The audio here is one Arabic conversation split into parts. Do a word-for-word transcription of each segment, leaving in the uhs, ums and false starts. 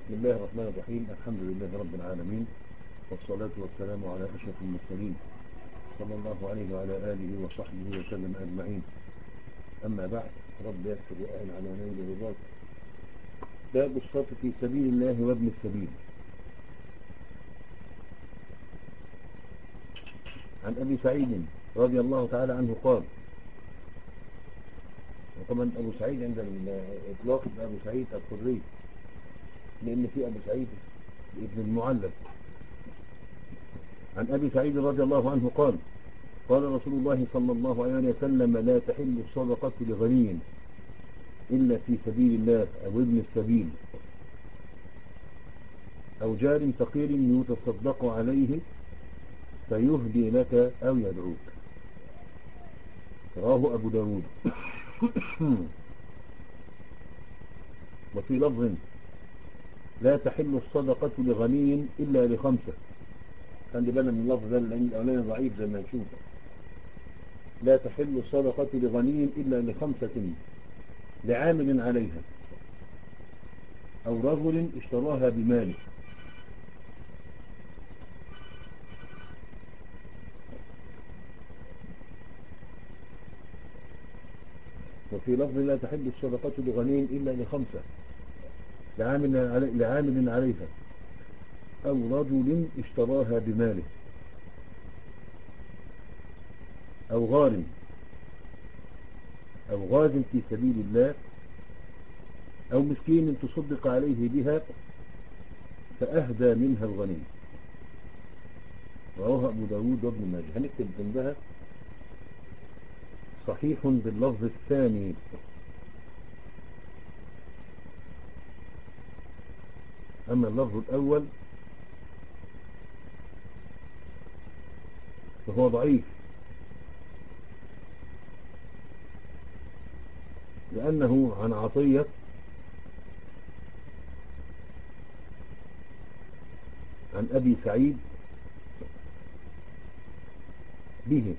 بسم الله الرحمن الرحيم. الحمد لله رب العالمين، والصلاة والسلام على أشرف المرسلين صلى الله عليه وعلى آله وصحبه وسلم أجمعين. أما بعد، رب يسر وأعن على نيل رضاك. باب الصوت في سبيل الله وابن السبيل. عن أبي سعيد رضي الله تعالى عنه قال، وطبعا أبو سعيد عند الإطلاق أبو سعيد الخدري، لأن في أبو سعيد ابن المعلم. عن أبي سعيد رضي الله عنه قال قال رسول الله صلى الله عليه وسلم: لا تحل الصدقة لغني إلا في سبيل الله أو ابن السبيل أو جار فقير يتصدق عليه فيهدي لك أو يدعوك. رواه أبو داود. وفي لفظ: لا تحل الصدقة لغني إلا لخمسة. خلي بالنا من اللفظ ده لأن الأولاني ضعيف زي ما نشوف. لا تحل الصدقة لغني إلا لخمسة: لعامل عليها، أو رجل اشتراها بماله، وفي لفظ: لا تحل الصدقة لغني إلا لخمسة: لعامل علي لعامل عليها، أو رجل اشتراها بماله، أو غارم، أو غاز في سبيل الله، أو مسكين تصدق عليه بها فأهدى منها الغني. رواه أبو داود وابن ماجه. هنكتب جنبها صحيح باللفظ الثاني. أما اللفظ الأول فهو ضعيف، لأنه عن عطية عن أبي سعيد به،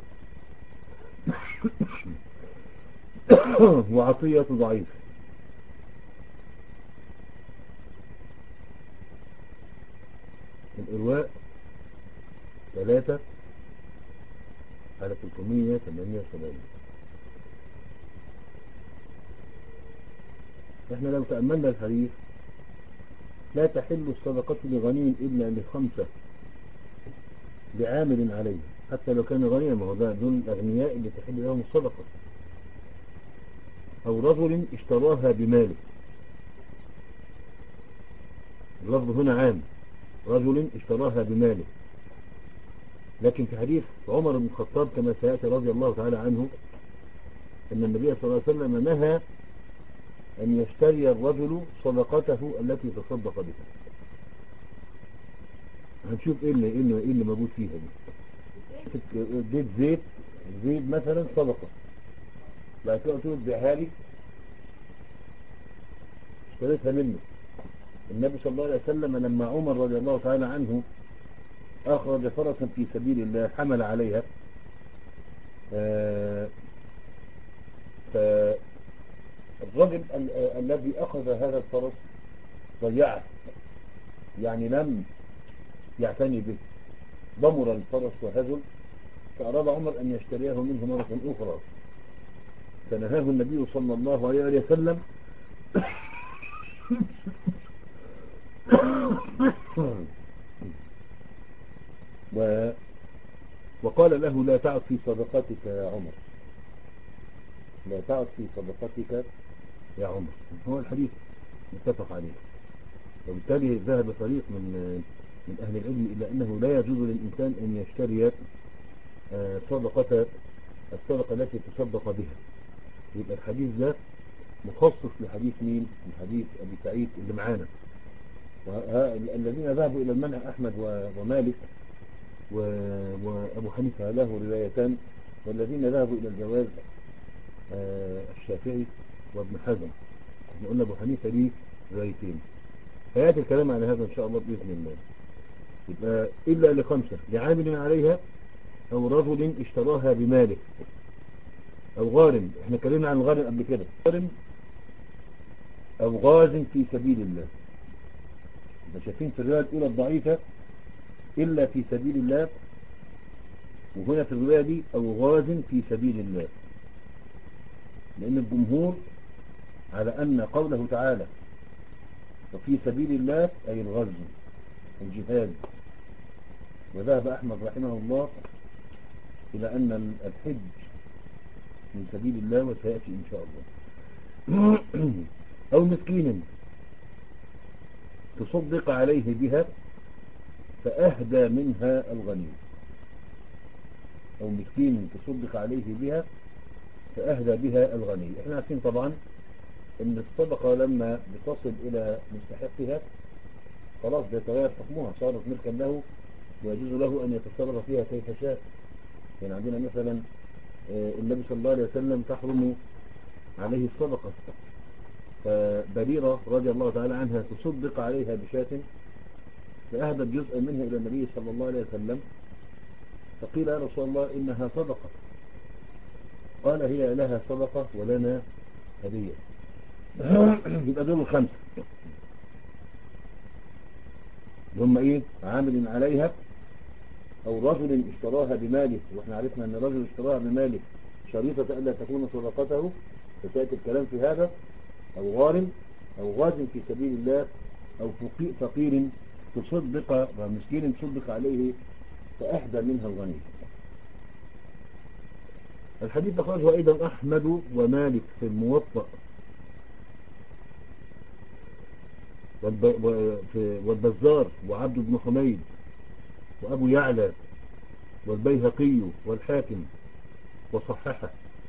وعطية ضعيف. الإرواء ثلاثة على ثلاثمائة وثمانية وسبعين. احنا لو تأملنا الحديث: لا تحل الصدقة لغني إلا لخمسة: لعامل عليه، حتى لو كان غنيا، ما هو ده دول الأغنياء اللي تحل لهم الصدقة، أو رجل اشتراها بماله. اللفظ هنا عام: رجل اشتراها بماله. لكن في حديث عمر بن الخطاب كما سيأتي رضي الله تعالى عنه، أن النبي صلى الله عليه وسلم نهى أن يشتري الرجل صدقته التي تصدق بها. هنشوف ايه اللي, إيه اللي, إيه اللي موجود فيها دي. اديت زيت زيت مثلا صدقة، بعد كده قلت له اديها لي، اشتريتها منه. النبي صلى الله عليه وسلم لما عمر رضي الله تعالى عنه أخرج فرسا في سبيل الله حمل عليها، آه فالرجل الذي أخذ هذا الفرس ضيعه، يعني لم يعتني به، ضمر الفرس وهزل، فأراد عمر أن يشتريه منه مرة أخرى، فنهاه النبي صلى الله عليه وسلم و... وقال له: لا تعد في صدقتك يا عمر، لا تعد في صدقتك يا عمر. هو الحديث متفق عليه. وبالتالي ذهب فريق من من أهل العلم إلى أنه لا يجوز للإنسان أن يشتري صدقة الصدقة التي تصدق بها. يبقى الحديث ده مخصص لحديث مين؟ لحديث أبي سعيد اللي معانا. الذين ذهبوا إلى المنع أحمد ومالك وأبو حنيفة له روايتان، والذين ذهبوا إلى الجواز الشافعي وابن حزم. احنا قلنا أبو حنيفة ليه روايتين، فيأتي الكلام على هذا إن شاء الله بإذن الله. يبقى إلا لخمسة: لعامل عليها، أو رجل اشتراها بماله، أو غارم. احنا اتكلمنا عن الغارم قبل كده. غارم أو غاز في سبيل الله. يبقى شايفين في الرواية الأولى الضعيفة إلا في سبيل الله، وهنا في الرواية دي أو غاز في سبيل الله، لأن الجمهور على أن قوله تعالى وفي سبيل الله أي الغزو الجهاد. وذهب أحمد رحمه الله إلى أن الحج من سبيل الله، وسيأتي إن شاء الله. أو مسكين تصدق عليه بها فأهدى منها الغني، أو مسكين تصدق عليه بها فأهدى بها الغني. احنا عارفين طبعا ان الصدقة لما بتصل الى مستحقها خلاص بيتغير حكمها، صارت ملكا له ويجوز له ان يتصرف فيها كيف شاء. يعني عندنا مثلا النبي صلى الله عليه وسلم تحرم عليه الصدقة، فبريرة رضي الله تعالى عنها تصدق عليها بشاة فأهدت جزءا منها إلى النبي صلى الله عليه وسلم، فقيل يا رسول الله إنها صدقة، قال هي لها صدقة ولنا هدية. يبقى دول الخمسة هم ايه؟ عامل عليها، او رجل اشتراها بماله، واحنا عرفنا ان الرجل اشتراها بماله شريطة الا تكون صدقته، فسيأتي الكلام في هذا. او غارم او غاز في سبيل الله، او فقير تصدق ومسكين تصدق عليه فأهدى منها الغني. الحديث أخرجه أيضا أحمد ومالك في الموطأ والبزار وعبد بن حميد وأبو يعلى والبيهقي والحاكم وصححه.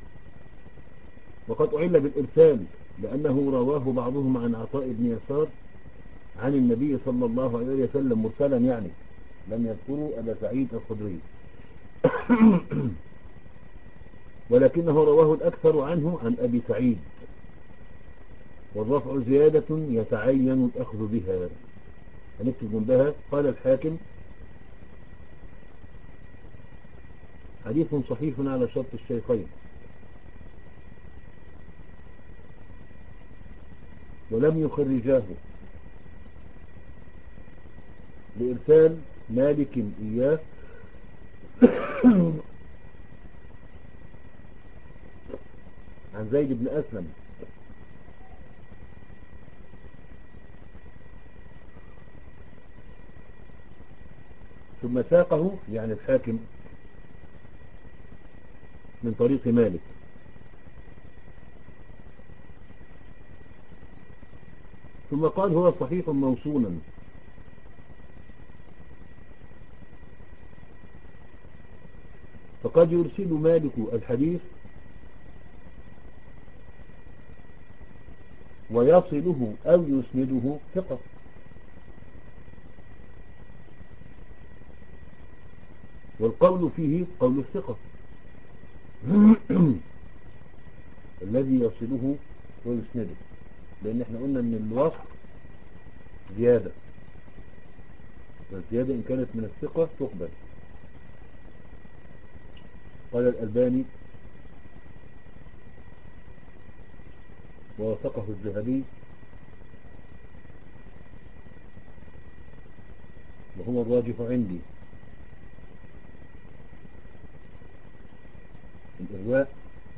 وقد أعل بالإرسال لأنه رواه بعضهم عن عطاء بن يسار عن النبي صلى الله عليه وسلم مرسلا، يعني لم يذكروا أبا سعيد الخدري. ولكنه رواه الأكثر عنه عن أبي سعيد، والرفع زيادة يتعين الأخذ بها. هنكتب جنبها قال الحاكم حديث صحيح على شرط الشيخين، ولم يخرجاه لإرسال مالك إياه عن زيد بن أسلم ثم ساقه، يعني الحاكم، من طريق مالك. ثم قال هو صحيح موصولا، فقد يرسل مالك الحديث ويصله أو يسنده ثقة، والقول فيه قول الثقة الذي يصله ويسنده، لأن احنا قلنا ان الوصف زيادة، والزيادة إن كانت من الثقة تقبل. قال الألباني ووثقه الذهبي وهو الراجح عندي. الإرواء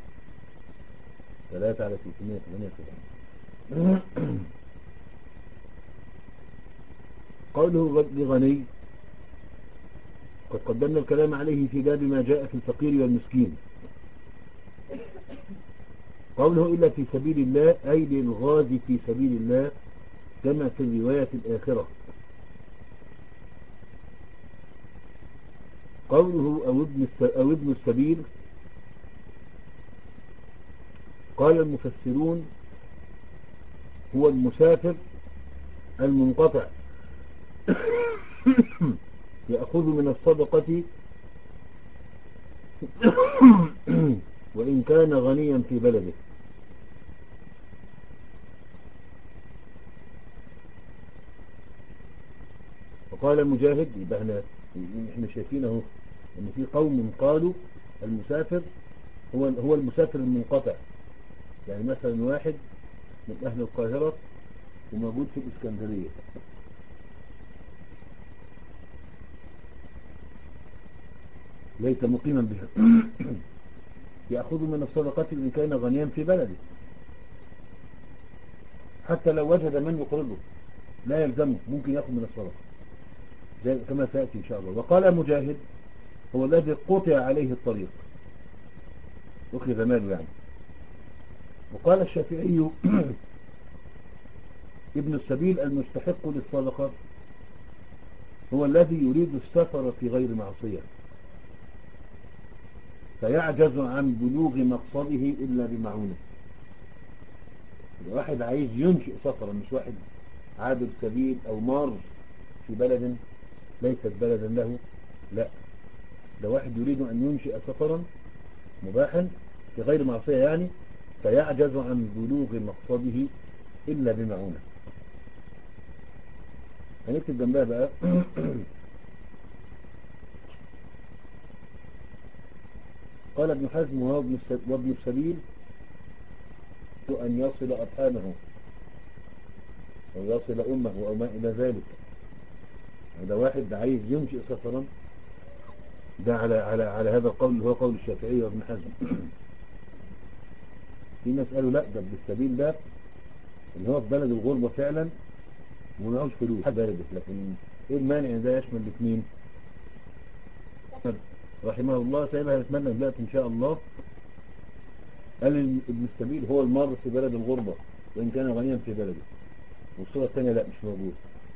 ثلاثة على ستمائة وثمانية وسبعين. قوله لغني قد قدمنا الكلام عليه في باب ما جاء في الفقير والمسكين. قوله إلا في سبيل الله أي للغاز في سبيل الله كما في الرواية الآخرة. قوله أو ابن, أو ابن السبيل قال المفسرون هو المسافر المنقطع يأخذ من الصدقة وإن كان غنيا في بلده. وقال مجاهد، يبقى احنا احنا شايفينه ان في قوم قالوا المسافر هو هو المسافر المنقطع، يعني مثلا واحد من اهل القاهرة وموجود في الاسكندرية ليس مقيما بها يأخذ من الصدقة إن كان غنيا في بلده، حتى لو وجد من يقرضه لا يلزمه، ممكن يأخذ من الصدقة زي كما سيأتي إن شاء الله. وقال مجاهد هو الذي قطع عليه الطريق، أخذ ماله يعني. وقال الشافعي ابن السبيل المستحق للصدقة هو الذي يريد السفر في غير معصية فيعجز عن بلوغ مقصده إلا بمعونة. واحد عايز ينشئ سفرا، مش واحد عابر سبيل أو مار في بلد ليست بلدا له، لا، ده واحد يريد أن ينشئ سفرا مباحا في غير معصية يعني، فيعجز عن بلوغ مقصده إلا بمعونة. هنكتب جنبها بقى قال ابن حزم وابن السبيل أن يصل أرحامه أو يصل أمه أو ما إلى ذلك. هذا واحد عايز ينشئ سفرا، ده على على على هذا القول اللي هو قول الشافعي وابن حزم. في ناس قالوا لا، ده ابن السبيل ده اللي هو في بلد الغربة فعلا ومعهوش فلوس بلده، لكن ايه المانع ان ده يشمل الاثنين؟ رحمه الله سيبها يتمنى دلوقتي ان شاء الله. قال ابن السبيل هو المار في بلد الغربة وان كان غنيا في بلده. والصورة الثانية لا، مش موجود.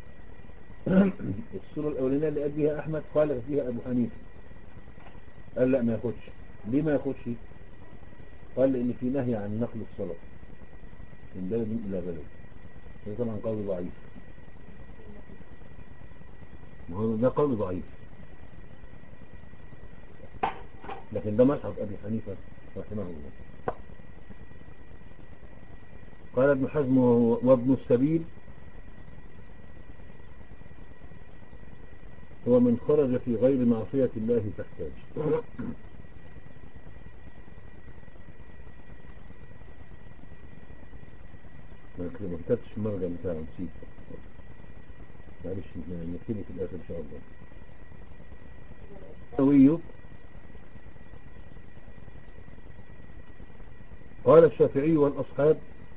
الصورة الاولانية اللي قال بيها احمد قال فيها ابو حنيفه، قال لا ما ياخدش. ليه ما ياخدش؟ قال لان في نهي عن نقل الصلاة من بلد الى بلد. ده طبعا قول ضعيف، وهو ده قول ضعيف، لكن ده مذهب ابي حنيفه رحمه الله. قال ابن حزم وابن السبيل هو من خرج في غير معصية الله تحتاج. ما كتبتش المرجع بتاعه، نسيت، معلش نكتبه في الاخر ان شاء الله. الشافعي قال الشافعي والاصحاب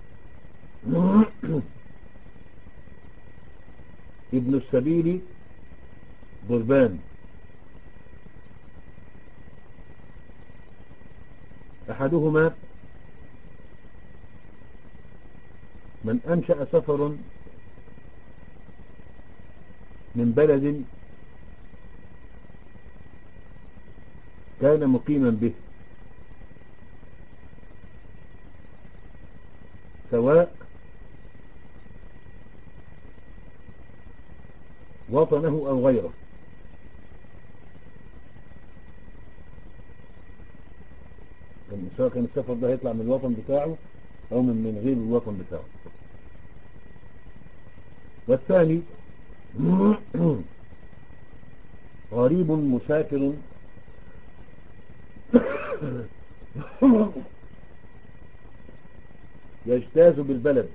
ابن السبيل ضربان، احدهما من انشأ سفر من بلد كان مقيما به سواء وطنه او غيره، سواء كان السفر ده هيطلع من الوطن بتاعه او من من غير الوطن بتاعه. والثاني غريب مسافر يجتاز بالبلد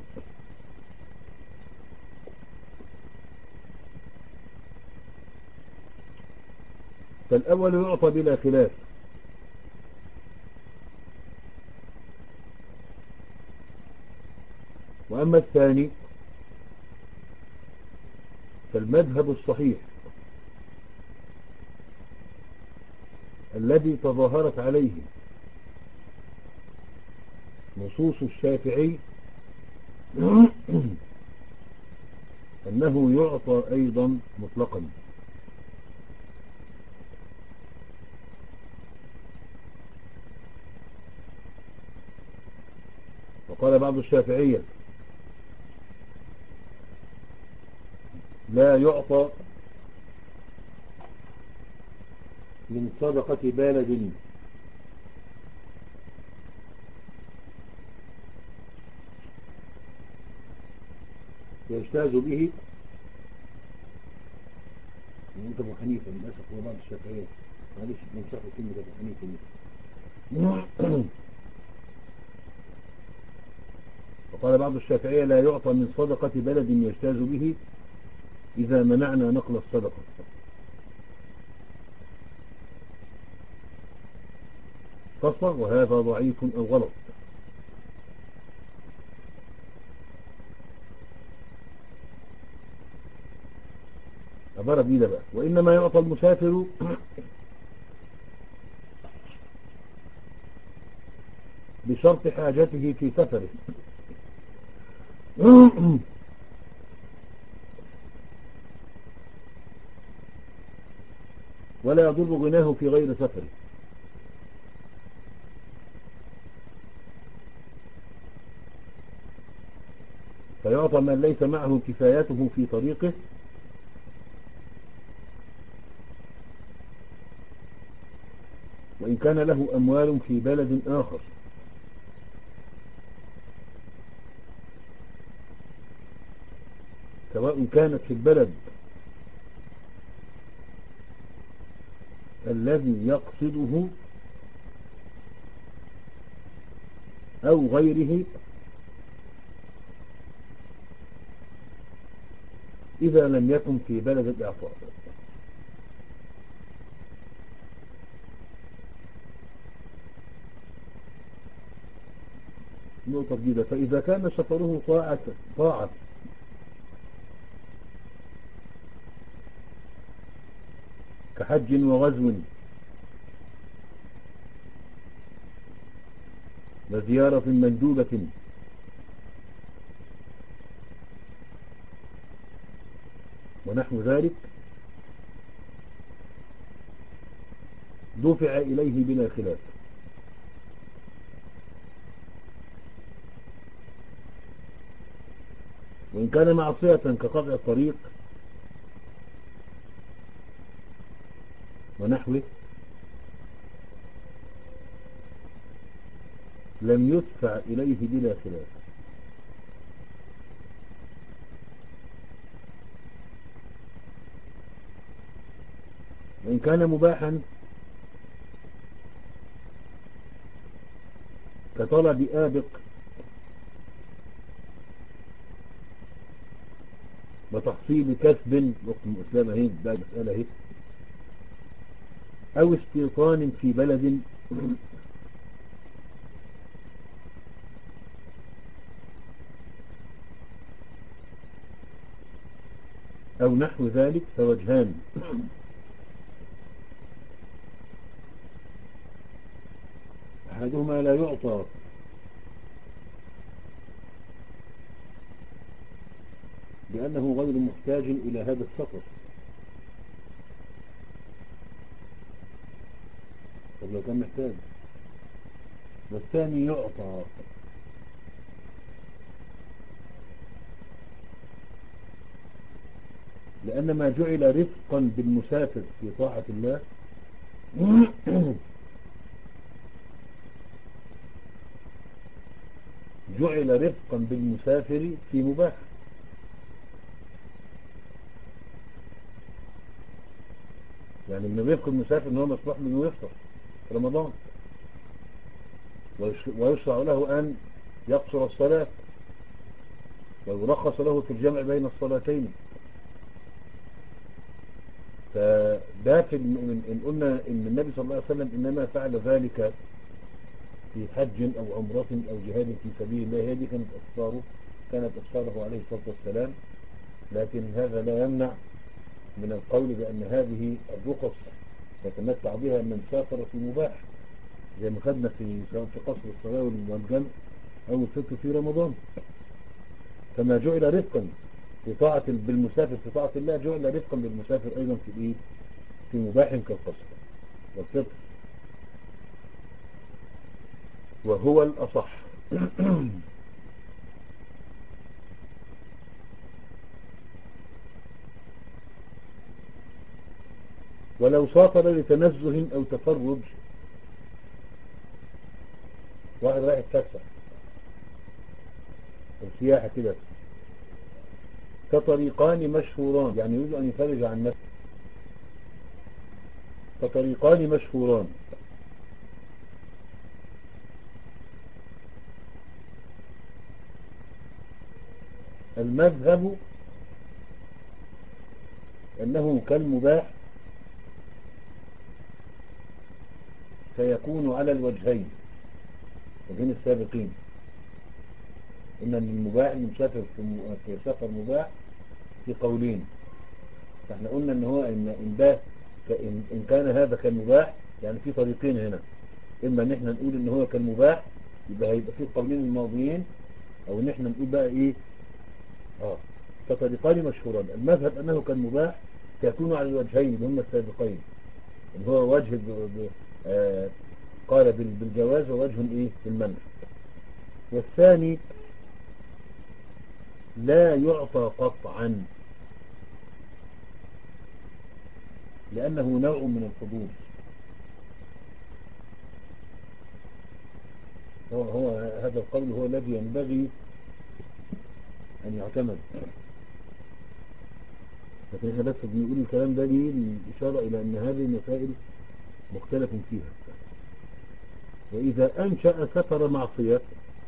فالأول يعطى بلا خلاف، وأما الثاني فالمذهب الصحيح الذي تظاهرت عليه نصوص الشافعي أنه يعطى أيضا مطلقا. وقال بعض الشافعية لا يعطى من صدقة بلد يجتاز به. انت ابو حنيفه للاسف هو بعض الشافعيه، معلش نمسح كلمه ابو حنيفه دي. وقال بعض الشافعيه لا يعطى من صدقه بلد يجتاز به اذا منعنا نقل الصدقه. تصغر، وهذا ضعيف أو غلط. عبارة جديدة بقى. وإنما يعطى المسافر بشرط حاجته في سفره ولا يضر غناه في غير سفره. فيعطى من ليس معه كفايته في طريقه وإن كان له أموال في بلد آخر، سواء كانت في البلد الذي يقصده أو غيره، إذا لم يكن في بلد الإعطاء. نقطة جديدة. فإذا كان سفره طاعة طاعة كحج وغزو وزيارة مندوبة ونحو ذلك، دفع إليه بلا خلاف. وإن كان معصية كقطع الطريق ونحوه لم يدفع إليه بلا خلاف. وإن كان مباحا كطلب آبق وتحصيل كسب، وقت الإسلام هي ده مسألة هي، أو استيطان في بلد أو نحو ذلك، فوجهان. أحدهما لا يعطى لأنه غير محتاج إلى هذا السفر. طب لو كان محتاج. والثاني يعطى لأن ما جعل رفقا بالمسافر في طاعة الله جعل رفقا بالمسافر في مباح. يعني من رفق المسافر ان هو مسموح له انه يفطر في رمضان، ويشرع له ان يقصر الصلاة، ويرخص له في الجمع بين الصلاتين. فده في ان قلنا ان النبي صلى الله عليه وسلم انما فعل ذلك في حج او عمرة او جهاد في سبيل الله، هذه كانت افطاره كانت افطاره عليه الصلاة والسلام. لكن هذا لا يمنع من القول بأن هذه الرخص يتمتع بها من سافر في مباح، زي ما خدنا في سواء في قصر الصلاة والجمع أو الفطر في رمضان. كما جعل رفقا في طاعة بالمسافر في طاعة الله، جعل رفقا بالمسافر أيضا في الإيه؟ في مباح كالقصر والفطر، وهو الأصح. ولو سافر لتنزه أو تفرج، واحد رايح يتفسح السياحة كده، كطريقان مشهوران، يعني يريد أن يفرج عن نفسه، كطريقان مشهوران. المذهب أنه كالمباح، فيكون على الوجهين، وجهين السابقين. إن المباح المسافر في سفر مباح في قولين. فاحنا قلنا ان هو ان ان ده إن, إن كان هذا كان مباح، يعني في طريقين هنا. إما ان احنا نقول ان هو كان مباح يبقى هيبقى في القولين الماضيين، او ان احنا نقول بقى ايه اه فطريقان مشهوران. المذهب انه كان مباح فيكون على الوجهين اللي هم السابقين، اللي هو وجه ب... ب... آه قال بالجواز ووجه ايه بالمنع. والثاني لا يعطى قطعا لأنه نوع من الحدود. هو, هو هذا القول هو الذي ينبغي أن يعتمد. لكن احنا بس بنقول الكلام ده ليه؟ للإشارة إلى أن هذه المسائل مختلف فيها. وإذا أنشأ سفر معصية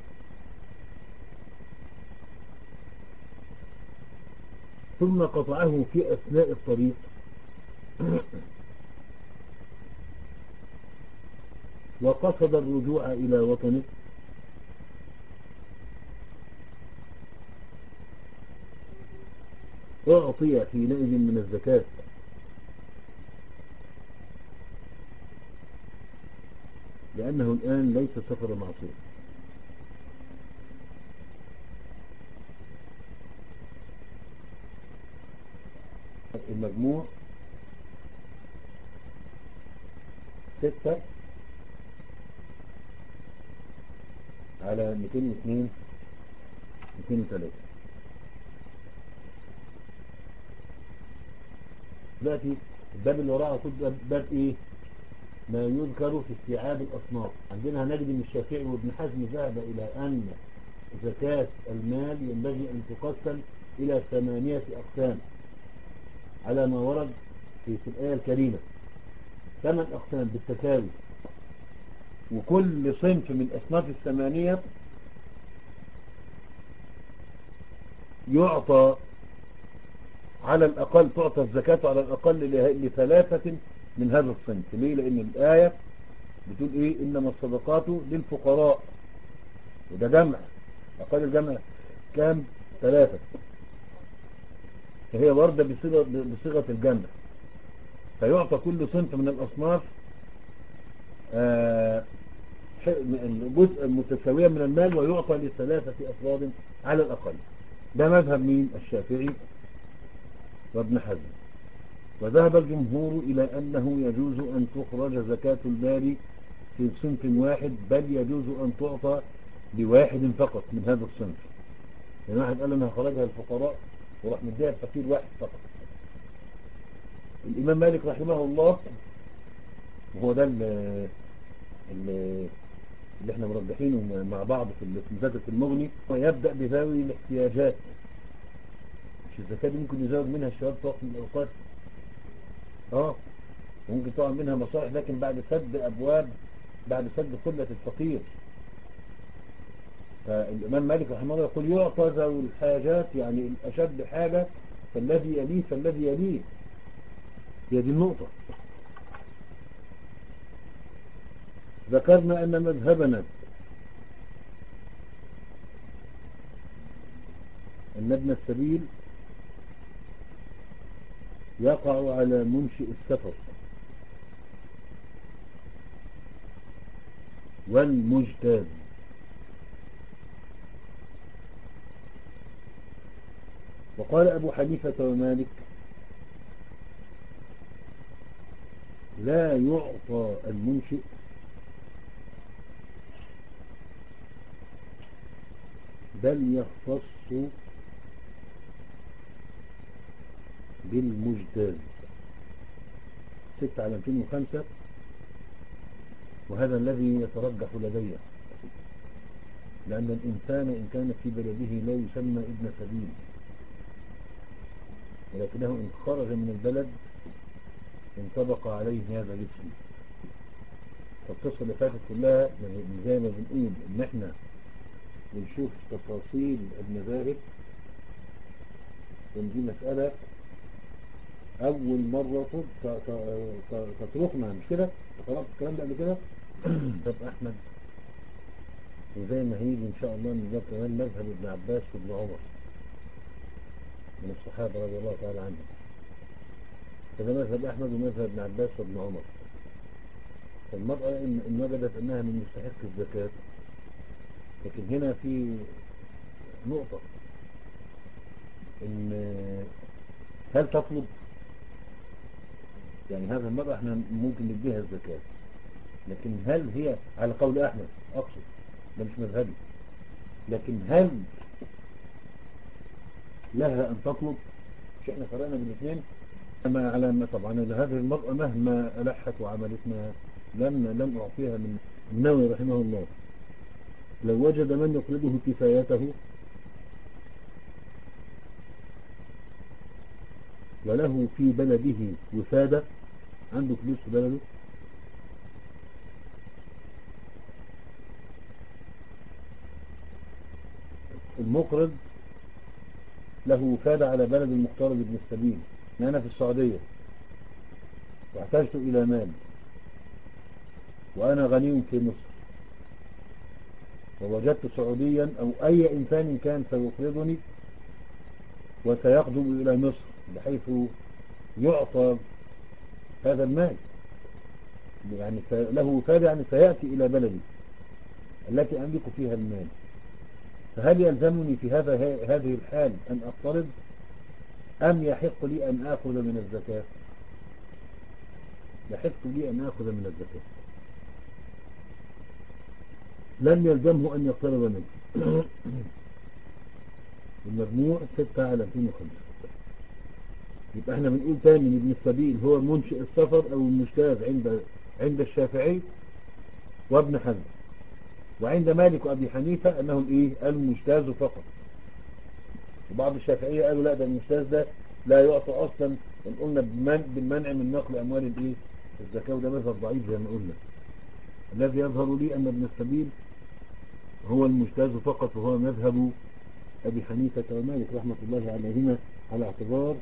ثم قطعه في أثناء الطريق وقصد الرجوع إلى وطنه أعطي حينئذ من الزكاة، لأنه الآن ليس سفر معصية. المجموع ستة على مئتين واثنين مئتين وثلاثة. دلوقتي الباب اللي وراءه كله باب ايه؟ ما يذكر في استيعاب الأصناف. عندنا هنجد ان الشافعي وابن حزم ذهب إلى أن زكاة المال ينبغي أن تقسم إلى ثمانية أقسام على ما ورد في الآية الكريمة، ثمان أقسام بالتساوي، وكل صنف من أصناف الثمانية يعطى على الأقل، تعطى الزكاة على الأقل لثلاثة من هذا الصنف. ليه؟ لأن الآية بتقول إيه؟ إنما الصدقات للفقراء، وده جمع، أقل الجمع كام؟ ثلاثة، فهي واردة بصيغة, بصيغة الجمع. فيعطى كل صنف من الأصناف آه جزء متساوية من المال، ويعطى لثلاثة أفراد على الأقل. ده مذهب مين؟ الشافعي وابن حزم. وذهب الجمهور إلى أنه يجوز أن تخرج زكاة المال في صنف واحد، بل يجوز أن تعطى لواحد فقط من هذا الصنف. يعني واحد قال أنها خرجها الفقراء وراح مديها الفقير واحد فقط. الإمام مالك رحمه الله، وهو ده اللي, اللي احنا مرجحينه مع بعض في مذاكرة المغني، ويبدأ بذوي الاحتياجات. مش الزكاة دي ممكن يزود منها الشباب في وقت من الأوقات، اه وممكن طبعا منها مصالح، لكن بعد سد أبواب، بعد سد خلة الفقير. فالإمام مالك رحمه الله يقول يعطى ذوي الحاجات، يعني الأشد حاجة فالذي يليه فالذي يليه. هي دي النقطة. ذكرنا أن مذهبنا أن ابن السبيل يقع على منشئ السفر والمجتاز. وقال أبو حنيفة ومالك لا يعطى المنشئ بل يختص بالمجتاز. ستة على مئتين وخمسة، وهذا الذي يترجح لدي، لأن الإنسان إن كان في بلده لا يسمى ابن سبيل، ولكنه إن خرج من البلد انطبق عليه هذا الاسم. فالقصة اللي فاتت كلها زي ما بنقول إن احنا بنشوف تفاصيل المذاهب، ودي مسألة أول مرة تطرقنا، مش كده؟ قرأت الكلام ده قبل كده؟ مذهب أحمد، وزي ما هيجي إن شاء الله نجيب كمان مذهب ابن عباس وابن عمر من الصحابة رضي الله تعالى عنهم. فده مذهب أحمد ومذهب ابن عباس وابن عمر. فالمرأة إن إن وجدت أنها من مستحق الزكاة، لكن هنا في نقطة، إن هل تطلب؟ يعني هذا المرأة احنا ممكن نديها الزكاة، لكن هل هي على قول أحمد أقصد، ده مش مذهبي، لكن هل لها أن تطلب؟ مش احنا فرقنا بين الاثنين؟ أما على ما طبعا هذه المرأة مهما ألحت وعملتنا لن لن أعطيها من النووي رحمه الله. لو وجد من يقرضه كفايته وله في بلده وفادة، عنده فلوس في بلده، المقرض له وفادة على بلد المقترض ابن السبيل. أنا في السعودية واحتجت إلى مال وأنا غني في مصر، ووجدت سعوديا أو أي إنسان كان سيقرضني وسيقدم إلى مصر بحيث يعطى هذا المال، يعني له وفادة، يعني سيأتي إلى بلدي التي أملك فيها المال. فهل يلزمني في هذا هذه الحال أن أقترض، أم يحق لي أن آخذ من الزكاة؟ يحق لي أن آخذ من الزكاة، لم يلزمه أن يقترض منه. المجموع ستة على مئتين وخمسة. يبقى احنا بنقول تاني ان ابن السبيل هو منشئ السفر او المجتاز عند عند الشافعي وابن حزم، وعند مالك وابي حنيفة انهم ايه؟ المجتاز فقط. وبعض الشافعية قالوا لا، ده المجتاز ده لا يعطى اصلا، ان قلنا بالمنع من نقل اموال الايه؟ الزكاة. وده مذهب ضعيف زي ما قلنا. الذي يظهر لي ان ابن السبيل هو المجتاز فقط، وهو مذهب ابي حنيفة ومالك رحمة الله عليهما، على اعتبار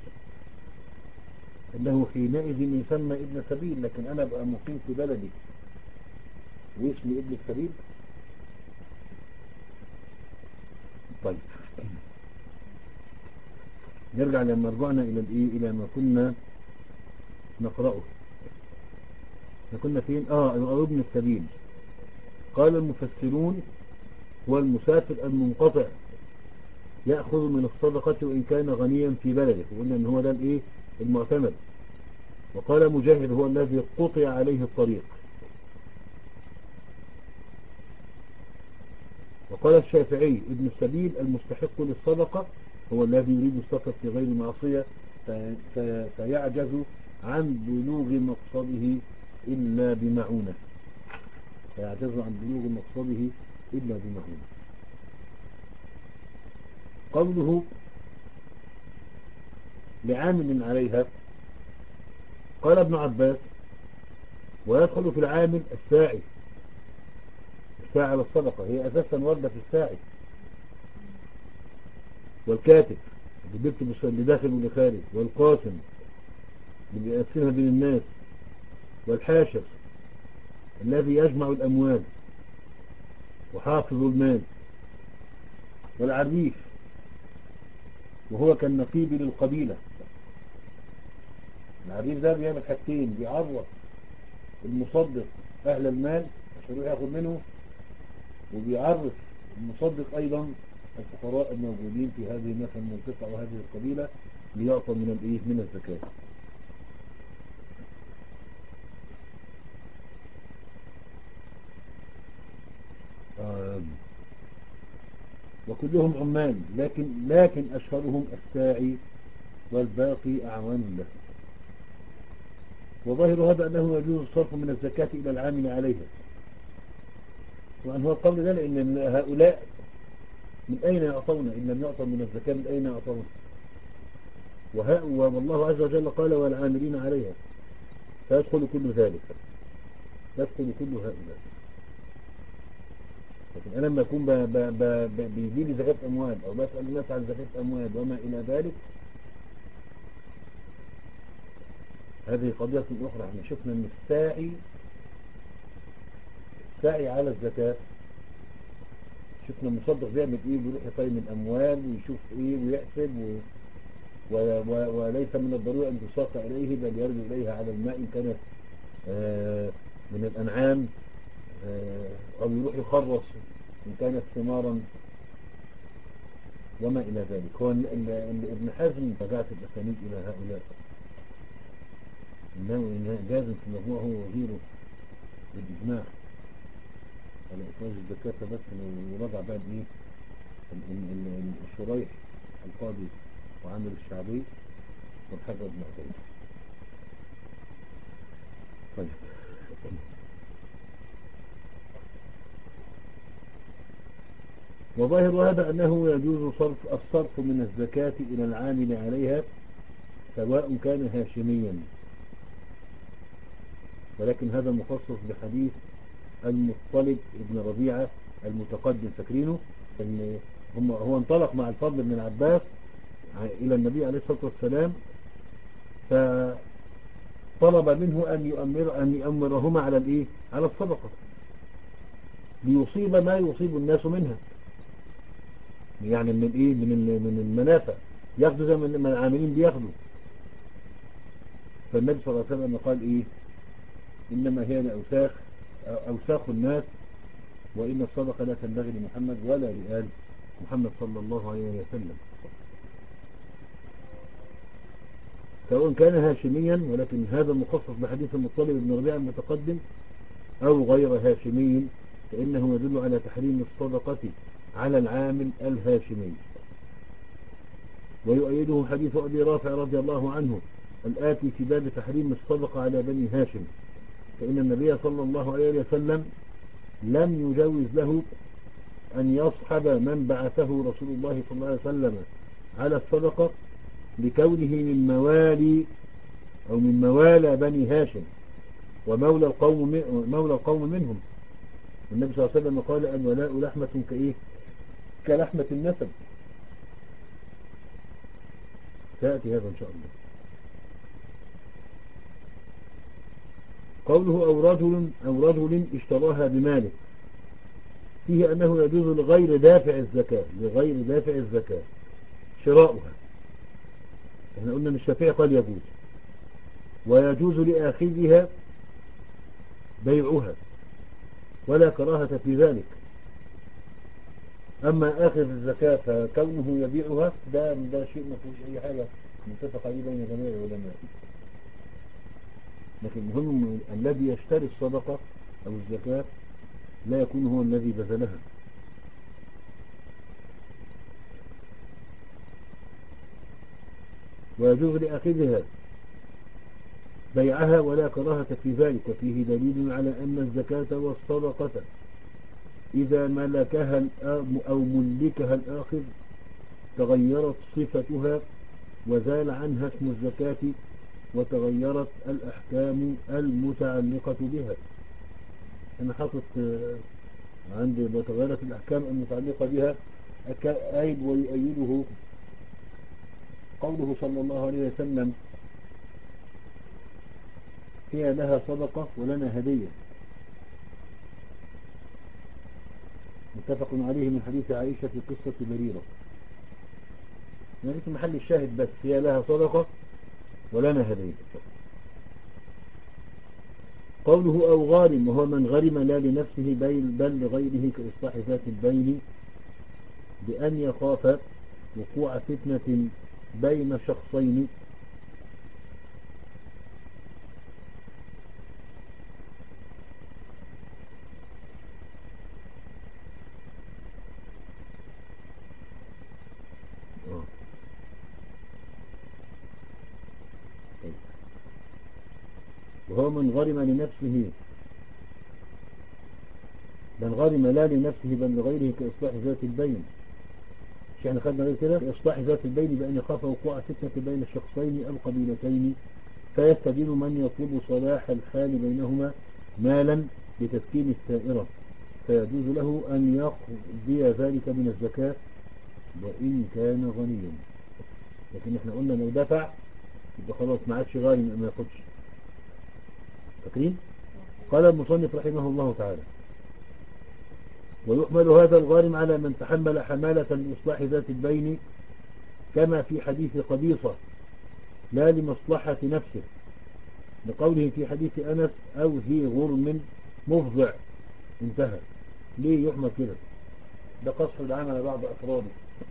انه حينئذ يسمى ابن سبيل. لكن انا ابقى مقيم في بلدي واسمي ابن السبيل؟ طيب نرجع لما رجعنا الى الايه، الى ما كنا نقرأه. احنا كنا فين؟ اه ابن السبيل. قال المفسرون هو المسافر المنقطع يأخذ من الصدقة وإن كان غنيا في بلده، وقلنا ان هو ده الايه؟ المعتمد. وقال مجاهد هو الذي قطع عليه الطريق. وقال الشافعي ابن السبيل المستحق للصدقة هو الذي يريد السفر في غير معصية فيعجز عن بلوغ مقصده إلا بمعونة، فيعجز عن بلوغ مقصده إلا بمعونة. قوله لعامل عليها، قال ابن عباس ويدخل في العامل الساعي. الساعي على الصدقة هي أساسا وردة في الساعي، والكاتب اللي بيكتب اللي داخل واللي خارج، والقاسم اللي بيقسمها بين الناس، والحاشر الذي يجمع الأموال وحافظ المال، والعريف وهو كالنقيب للقبيلة. العريف ده بيعمل حاجتين، بيعرف المصدق أهل المال عشان يروح ياخد منه، وبيعرف المصدق أيضا الفقراء الموجودين في هذه مثلا المنطقة وهذه القبيلة ليعطى من الايه؟ من الزكاة. آه وكلهم عمال، لكن لكن أشهرهم الساعي والباقي أعوان له. وظاهر هذا أنه يجوز الصرف من الزكاة إلى العامل عليها. وأن هو القول ده لأن هؤلاء من أين يعطون؟ إن لم يعطوا من الزكاة من أين يعطون؟ والله عز وجل قال والعاملين عليها، فيدخل كل ذلك، يدخل كل هؤلاء. لكن أنا لما أكون بيجي لي زكاة أموال أو بسأل الناس عن زكاة أموال وما إلى ذلك، هذه قضية أخرى. احنا شفنا أن الساعي السعي على الزكاة. شفنا المصدق بيعمل ايه؟ بيروح يقيم الاموال ويشوف ايه ويحسب و... و... و... وليس من الضروري ان تساق اليه، بل يرجو اليها على الماء ان كانت آه من الانعام، آه او يروح يخرص ان كانت ثمارا وما الى ذلك. هو ال... ال... ال... ابن حزم رجعت الاسانيد الى هؤلاء، انه جازم في المجموع هو وغيره بالاجماع على إخراج الزكاة، بس ووضع بقى بإيه الشريح القاضي وعامل الشعبي والحجر بن عبيد. طيب وظاهر هذا أنه يجوز صرف الصرف من الزكاة إلى العامل عليها سواء كان هاشميا، ولكن هذا مخصص بحديث المطلب ابن ربيعة المتقدم، فاكرينه؟ ان هم هو انطلق مع الفضل بن العباس الى النبي عليه الصلاة والسلام، فطلب منه ان يؤمر ان يؤمرهما على الايه؟ على الصدقة، ليصيب ما يصيب الناس منها، يعني من الايه؟ من من المنافع، ياخذوا زي ما العاملين بياخذوا. فالنبي صلى الله عليه وسلم قال ايه؟ انما هي لاوساخ اوساخ الناس، وإن الصدقة لا تنبغي لمحمد ولا لآل محمد صلى الله عليه وسلم، سواء كان هاشميا، ولكن هذا مخصص بحديث المطلب بن ربيعة المتقدم، أو غير هاشمي، فإنه يدل على تحريم الصدقة على العامل الهاشمي. ويؤيده حديث أبي رافع رضي الله عنه الآتي في باب تحريم الصدقة على بني هاشم، فإن النبي صلى الله عليه وسلم لم يجوز له أن يصحب من بعثه رسول الله صلى الله عليه وسلم على الصدقة لكونه من موالي أو من موالى بني هاشم ومولى القوم مولى القوم منهم. النبي صلى الله عليه وسلم قال الولاء لحمة كإيه؟ كلحمة النسب. سيأتي هذا إن شاء الله. قوله أو رجل أو رجل اشتراها بماله، فيه أنه يجوز لغير دافع الزكاة لغير دافع الزكاة شراؤها. احنا قلنا ان الشافعي قال يجوز، ويجوز لآخذها بيعها ولا كراهة في ذلك. أما آخذ الزكاة فكونه يبيعها ده ده شيء ما فيهوش أي حاجة، متفق عليه بين جميع العلماء. لكن المهم الذي يشتري الصدقة أو الزكاة لا يكون هو الذي بذلها. ويجوز لأخذها بيعها ولا كراهة في ذلك. وفيه دليل على أن الزكاة والصدقة إذا ملكها أو ملكها الآخر تغيرت صفتها وزال عنها اسم الزكاة وتغيرت الأحكام المتعلقة بها. أنا حاطط عندي وتغيرت الأحكام المتعلقة بها أيد، ويؤيده قوله صلى الله عليه وسلم هي لها صدقة ولنا هدية، متفق عليه من حديث عائشة في قصة بريرة. يعني في محل الشاهد بس هي لها صدقة ولنا هدية. قوله أو غارم، وهو من غرم لا لنفسه بل لغيره كإصلاح ذات البين بأن يخاف وقوع فتنة بين شخصين وهو من غرم لنفسه من غرم لا لنفسه بل لغيره كإصلاح ذات البين. مش احنا خدنا غير كده؟ إصلاح ذات البين بأن يخاف وقوع فتنة بين الشخصين أو قبيلتين فيستدين من يطلب صلاح الحال بينهما مالا لتسكين السائرة، فيجوز له أن يقضي ذلك من الزكاة وإن كان غنيا. لكن احنا قلنا لو دفع يبقى خلاص ما عادش غني ما ياخدش. فاكرين؟ قال المصنف رحمه الله تعالى ويحمل هذا الغارم على من تحمل حمالة لإصلاح ذات البين كما في حديث قبيصة لا لمصلحة نفسه، لقوله في حديث أنس أو ذي غرم مفضع، انتهى. ليه يحمل كده؟ ده قصر العام على بعض أفراده.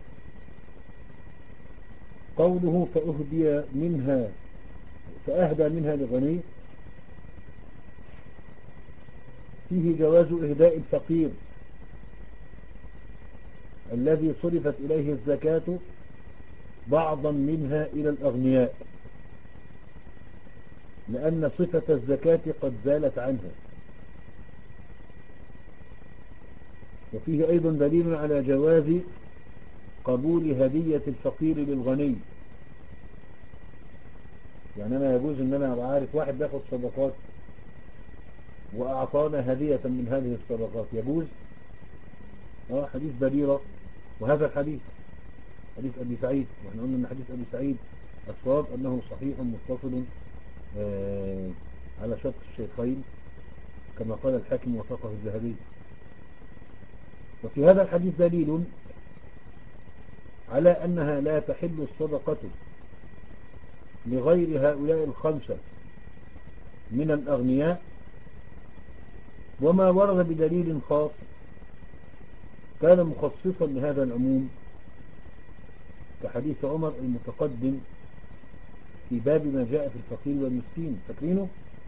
قوله فأهدي منها فأهدى منها لغني، فيه جواز إهداء الفقير الذي صرفت إليه الزكاة بعضا منها إلى الأغنياء، لأن صفة الزكاة قد زالت عنها. وفيه أيضا دليل على جواز قبول هدية الفقير للغني. يعني أنا يجوز أن أنا عارف واحد بياخد صدقات وأعطانا هدية من هذه الصدقات، يجوز. اه حديث بريرة، وهذا الحديث حديث أبي سعيد، ونحن قلنا أن حديث أبي سعيد الصواب أنه صحيح متصل آه على شرط الشيخين كما قال الحاكم وثقه الذهبي. وفي هذا الحديث دليل على أنها لا تحل الصدقة لغير هؤلاء الخمسة من الأغنياء، وما ورد بدليل خاص كان مخصصا لهذا العموم كحديث عمر المتقدم في باب ما جاء في الفقير والمسكين، فاكرينه؟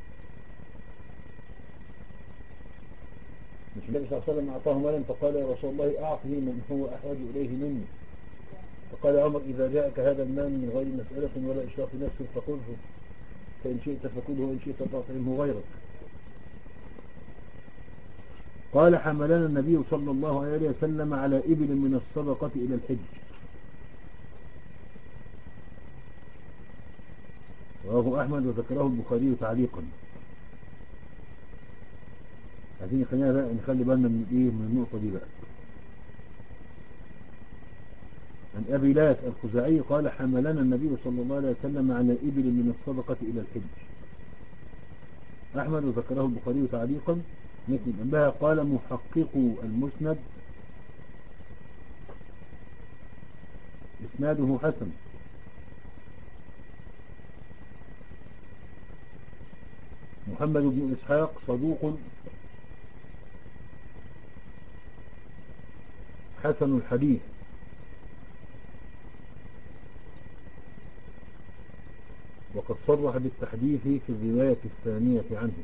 مش النبي صلى الله عليه وسلم أعطاه مالا فقال يا رسول الله أعطه من هو أحوج إليه مني، فقال عمر إذا جاءك هذا المال من غير مسألة ولا إشراف نفس فخذه، فإن شئت فكله وإن شئت فأطعمه غيرك. قال حملنا النبي صلى الله عليه وسلم على إبل من الصدقة إلى الحج، رواه أحمد وذكره البخاري تعليقا. عايزين خلينا بقى نخلي بالنا من ايه من النقطة دي بقى. عن أبي لاث الخزاعي قال حملنا النبي صلى الله عليه وسلم على إبل من الصدقة إلى الحج. أحمد وذكره البخاري تعليقا. مثل أنبها قال محقق المسند إسناده حسن. محمد بن إسحاق صدوق حسن الحديث، وقد صرح بالتحديث في الرواية الثانية عنه.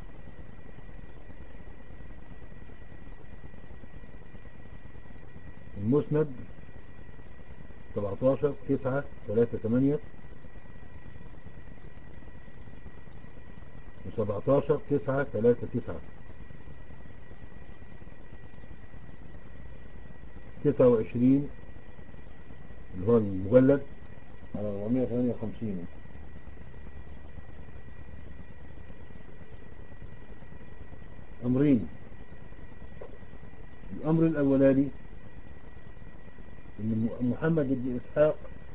المسند سبعة عشر تسعة ثلاثة ثمانية وسبعة عشر تسعة ثلاثة تسعة تسعة وعشرين اللي هو المجلد على أربعمائة وثمانية وخمسين. أمرين. الأمر الأولاني أن محمد بن إسحاق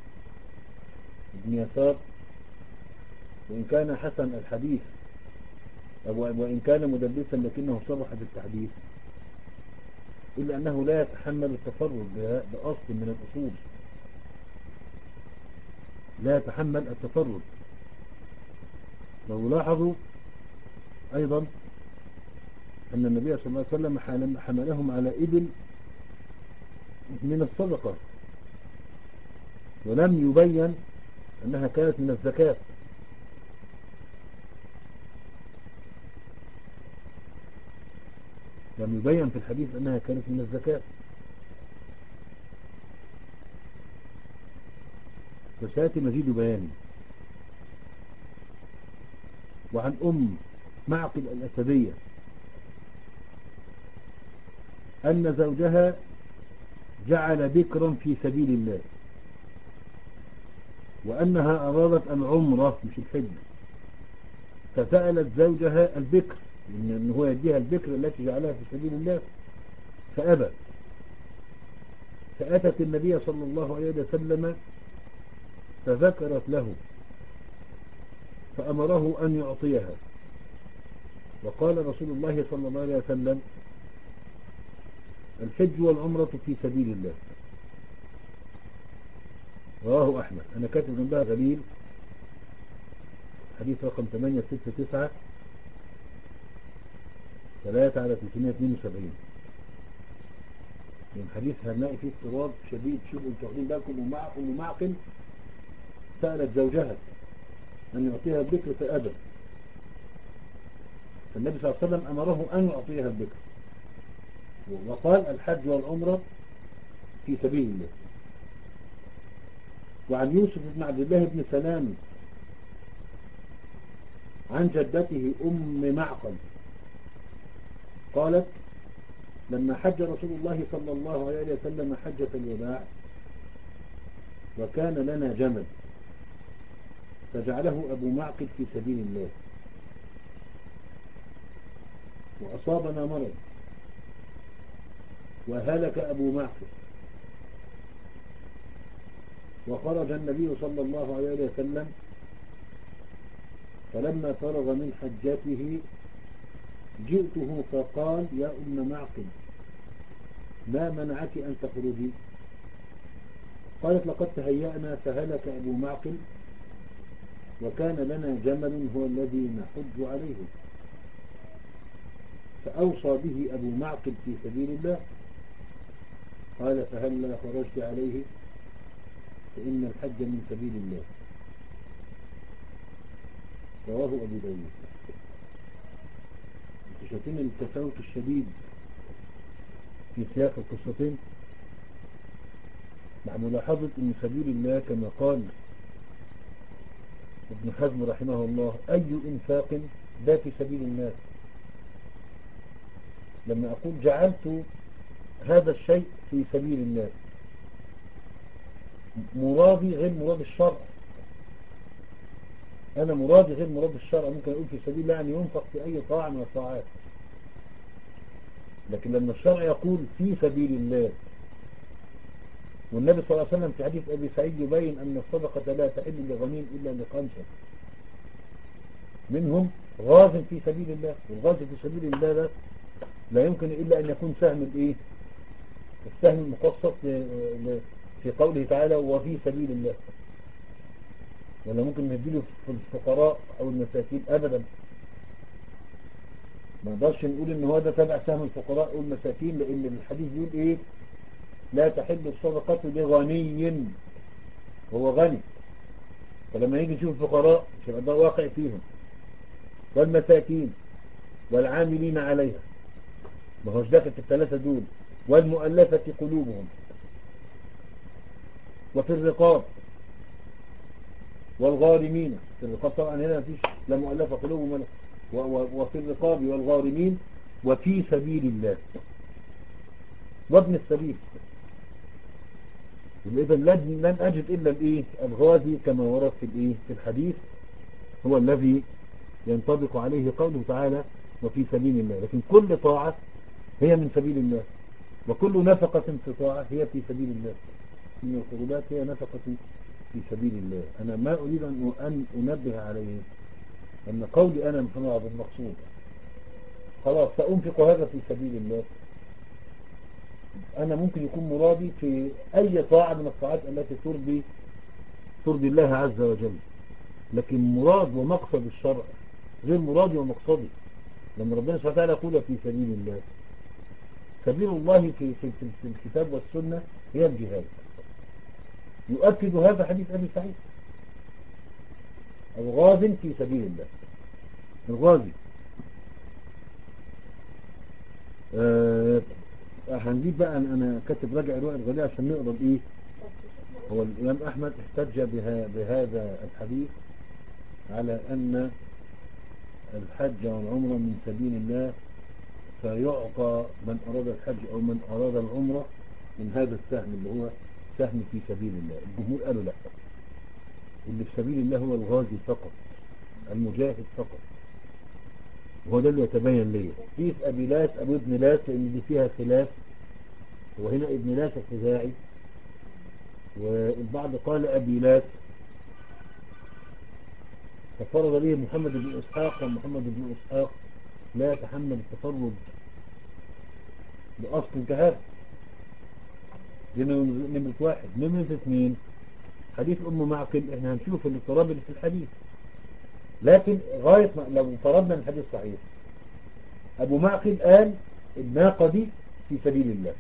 بن يسار وإن كان حسن الحديث وإن كان مدلسا لكنه صرح بالتحديث، إلا أنه لا يتحمل التفرد بأصل من الأصول، لا يتحمل التفرد. لو لاحظوا أيضا أن النبي صلى الله عليه وسلم حملهم على إبل من الصدقة ولم يبين أنها كانت من الزكاة. لم يبين في الحديث أنها كانت من الزكاة. فسيأتي مزيد بياني. وعن أم معقل الأسدية أن زوجها جعل بكرا في سبيل الله، وأنها أرادت العمرة مش الحج، فسألت زوجها البكر إن هو يديها البكر التي جعلها في سبيل الله، فأبى. فأتت النبي صلى الله عليه وسلم فذكرت له فأمره أن يعطيها، وقال رسول الله صلى الله عليه وسلم الحج والعمرة في سبيل الله. رواه أحمد. أنا كاتب جنبها غليل حديث رقم ثمانية ستة تسعة ثلاثة على ثلاثمائة واثنين وسبعين. من حديث هنلاقي فيه اضطراب شديد. شوفوا انتوا واخدين بالكم، أم معقل سألت زوجها أن يعطيها الذكر فأبى، فالنبي صلى الله عليه وسلم أمره أن يعطيها الذكر، وقال الحج والعمرة في سبيل الله. وعن يوسف بن عبد الله بن سلام عن جدته أم معقل قالت لما حج رسول الله صلى الله عليه وسلم حجة الوداع وكان لنا جمل فجعله أبو معقل في سبيل الله، وأصابنا مرض وهلك أبو معقل، وخرج النبي صلى الله عليه وسلم فلما فرغ من حجته جئته فقال يا أم معقل ما منعك أن تخرجي؟ قالت لقد تهيأنا فهلك أبو معقل وكان لنا جمل هو الذي نحج عليه، فأوصى به أبو معقل في سبيل الله. قال فهلا خرجت عليه فإن الحج من سبيل الله. رواه أبو داود. انتوا شايفين التفاوت الشديد في سياق القصتين، مع ملاحظة أن سبيل الله كما قال ابن حزم رحمه الله أي إنفاق ده في سبيل الله. لما أقول جعلت هذا الشيء في سبيل الله مرادي غير مراد الشرع. أنا مرادي غير مراد الشرع. ممكن أقول في سبيل الله أن ينفق في أي طاعة من الطاعات، لكن لما الشرع يقول في سبيل الله، والنبي صلى الله عليه وسلم في حديث أبي سعيد يبين أن الصدقة لا تحل لغني إلا لخمسة منهم غاز في سبيل الله. والغاز في سبيل الله ده لا يمكن إلا أن يكون سهم الإيه؟ السهم المقصد في قوله تعالى وفي سبيل الله. ولا ممكن نديله في الفقراء أو المساكين؟ أبدا. ما نقدرش نقول إن هو ده تبع سهم الفقراء أو المساكين، لأن الحديث بيقول إيه؟ لا تحل الصدقة لغني، هو غني. فلما يجي نشوف الفقراء مش هيبقى ده واقع فيهم، والمساكين والعاملين عليها ما هوش داخل في الثلاثة دول، والمؤلفة قلوبهم، وفي الرقاب والغارمين. في الرقاب طبعا هنا مفيش لا مؤلفة قلوبهم ولا، وفي الرقاب والغارمين وفي سبيل الله وابن السبيل. إذا لن أجد إلا الإيه؟ الغازي كما ورد في الإيه؟ في الحديث هو الذي ينطبق عليه قوله تعالى وفي سبيل الله. لكن كل طاعة هي من سبيل الله، وكل نفقة في طاعة هي في سبيل الله. من القربات هي نفقة في سبيل الله. أنا ما أريد أن أنبه عليه أن قولي أنا محمد عبد المقصود خلاص سأنفق هذا في سبيل الله، أنا ممكن يكون مرادي في أي طاعة من الطاعات التي ترضي ترضي الله عز وجل، لكن مراد ومقصد الشرع غير مرادي ومقصدي. لما ربنا سبحانه وتعالى يقول في سبيل الله، سبيل الله في, في, في, في الكتاب والسنة هي الجهاد. يؤكد هذا حديث أبي سعيد الغاز في سبيل الله. الغازي أه هنجيب بقى، أنا كاتب راجع رواية الغالية عشان نقرأ إيه. هو الإمام أحمد احتج بها بهذا الحديث على أن الحج والعمرة من سبيل الله، فيعطى من أراد الحج أو من أراد العمرة من هذا السهم اللي هو سهم في سبيل الله. الجمهور قالوا لا، اللي في سبيل الله هو الغازي فقط، المجاهد فقط. وهو ده اللي يتبين ليه كيف أبي لاس أبو ابن لاس، لأن دي فيها خلاف. وهنا ابن لاس الخزاعي، والبعض قال أبي لاس، ففرض به محمد بن إسحاق، ومحمد بن إسحاق لا يتحمل التفرد بأصل كهذا. دي نمرة واحد. نمرة اثنين، حديث أم معقل احنا هنشوف الاضطراب اللي في الحديث، لكن غاية ما لو فرضنا الحديث صحيح، أبو معقل قال الناقة دي في سبيل الله.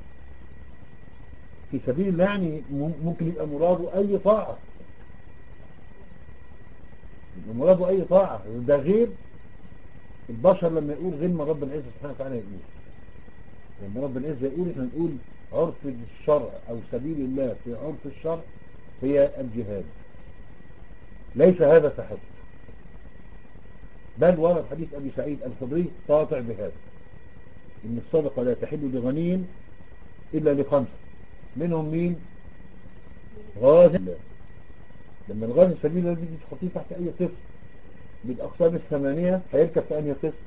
في سبيل الله يعني ممكن يبقى مراده أي طاعة، يبقى مراده أي طاعة. ده غير البشر لما يقول غير ما رب العزة سبحانه وتعالى يقول. لما رب العزة يقول احنا نقول عرف الشرع أو سبيل الله في عرف الشرع هي الجهاد، ليس هذا فحسب، بل ورد حديث أبي سعيد الخدري قاطع بهذا، إن الصدقة لا تحل لغني إلا لخمسة، منهم مين؟ غازي الله. لما الغازي سبيل الله دي تحطيه تحت أي قسم بالأقسام الثمانية هيركب في أي قسم؟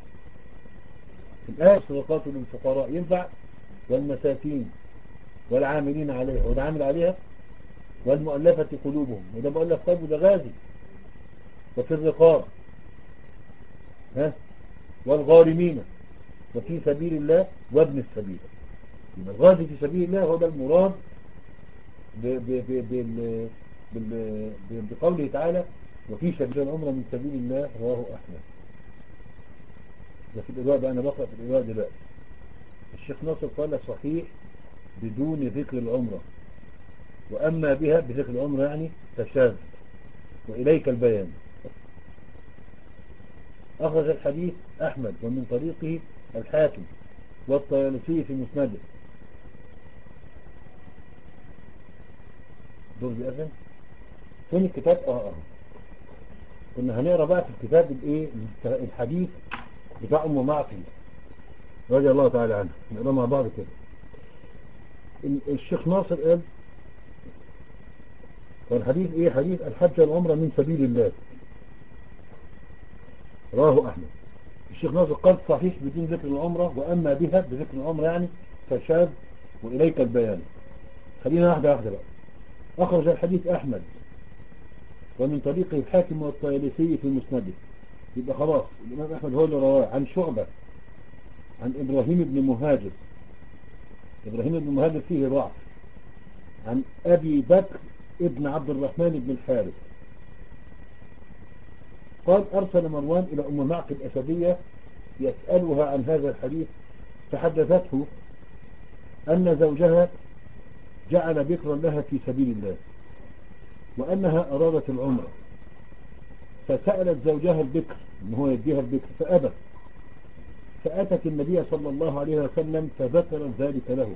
في الآية الصدقات للفقراء ينفع، والمساكين والعاملين عليها، وده عامل عليها، والمؤلفة قلوبهم، وده مؤلف قلبه ده غازي، وفي الرقاب، ها، والغارمين، وفي سبيل الله، وابن السبيل. يبقى الغازي في سبيل الله هو ده المراد ب ب ب بال بال بقوله تعالى وفي سبيل العمرة من سبيل الله. رواه أحمد. ده في الإرواء بقى، أنا بقرأ في الإرواء دلوقتي. الشيخ ناصر قال صحيح بدون ذكر العمرة، وأما بها بذكر العمرة يعني تشاذ، وإليك البيان. أخرج الحديث أحمد ومن طريقه الحاكم والطيالسي في مسنده. دور بأذن فين الكتاب؟ اه اه كنا هنقرأ بقى في الكتاب الايه الحديث بتاع أم معقل رضي الله تعالى عنه، نقرأ مع بعض كده. الشيخ ناصر قال والحديث ايه؟ حديث الحج والعمرة من سبيل الله، رواه أحمد. الشيخ ناصر قال صحيح بدون ذكر العمرة، وأما بها بذكر العمرة يعني فشاذ، وإليك البيان. خلينا واحدة واحدة بقى. أخرج الحديث أحمد ومن طريقه الحاكم والطيالسي في مسنده. يبقى خلاص الإمام أحمد هو اللي رواه عن شعبة عن إبراهيم بن مهاجر. إبراهيم بن مهاجر فيه ضعف. عن أبي بكر ابن عبد الرحمن بن الحارث قال أرسل مروان إلى أم معقل الأسدية يسألها عن هذا الحديث، فحدثته أن زوجها جعل بكرا لها في سبيل الله، وأنها أرادت العمرة، فسألت زوجها البكر إن هو يديها البكر فأبى، فأتت النبي صلى الله عليه وسلم فذكر ذلك له،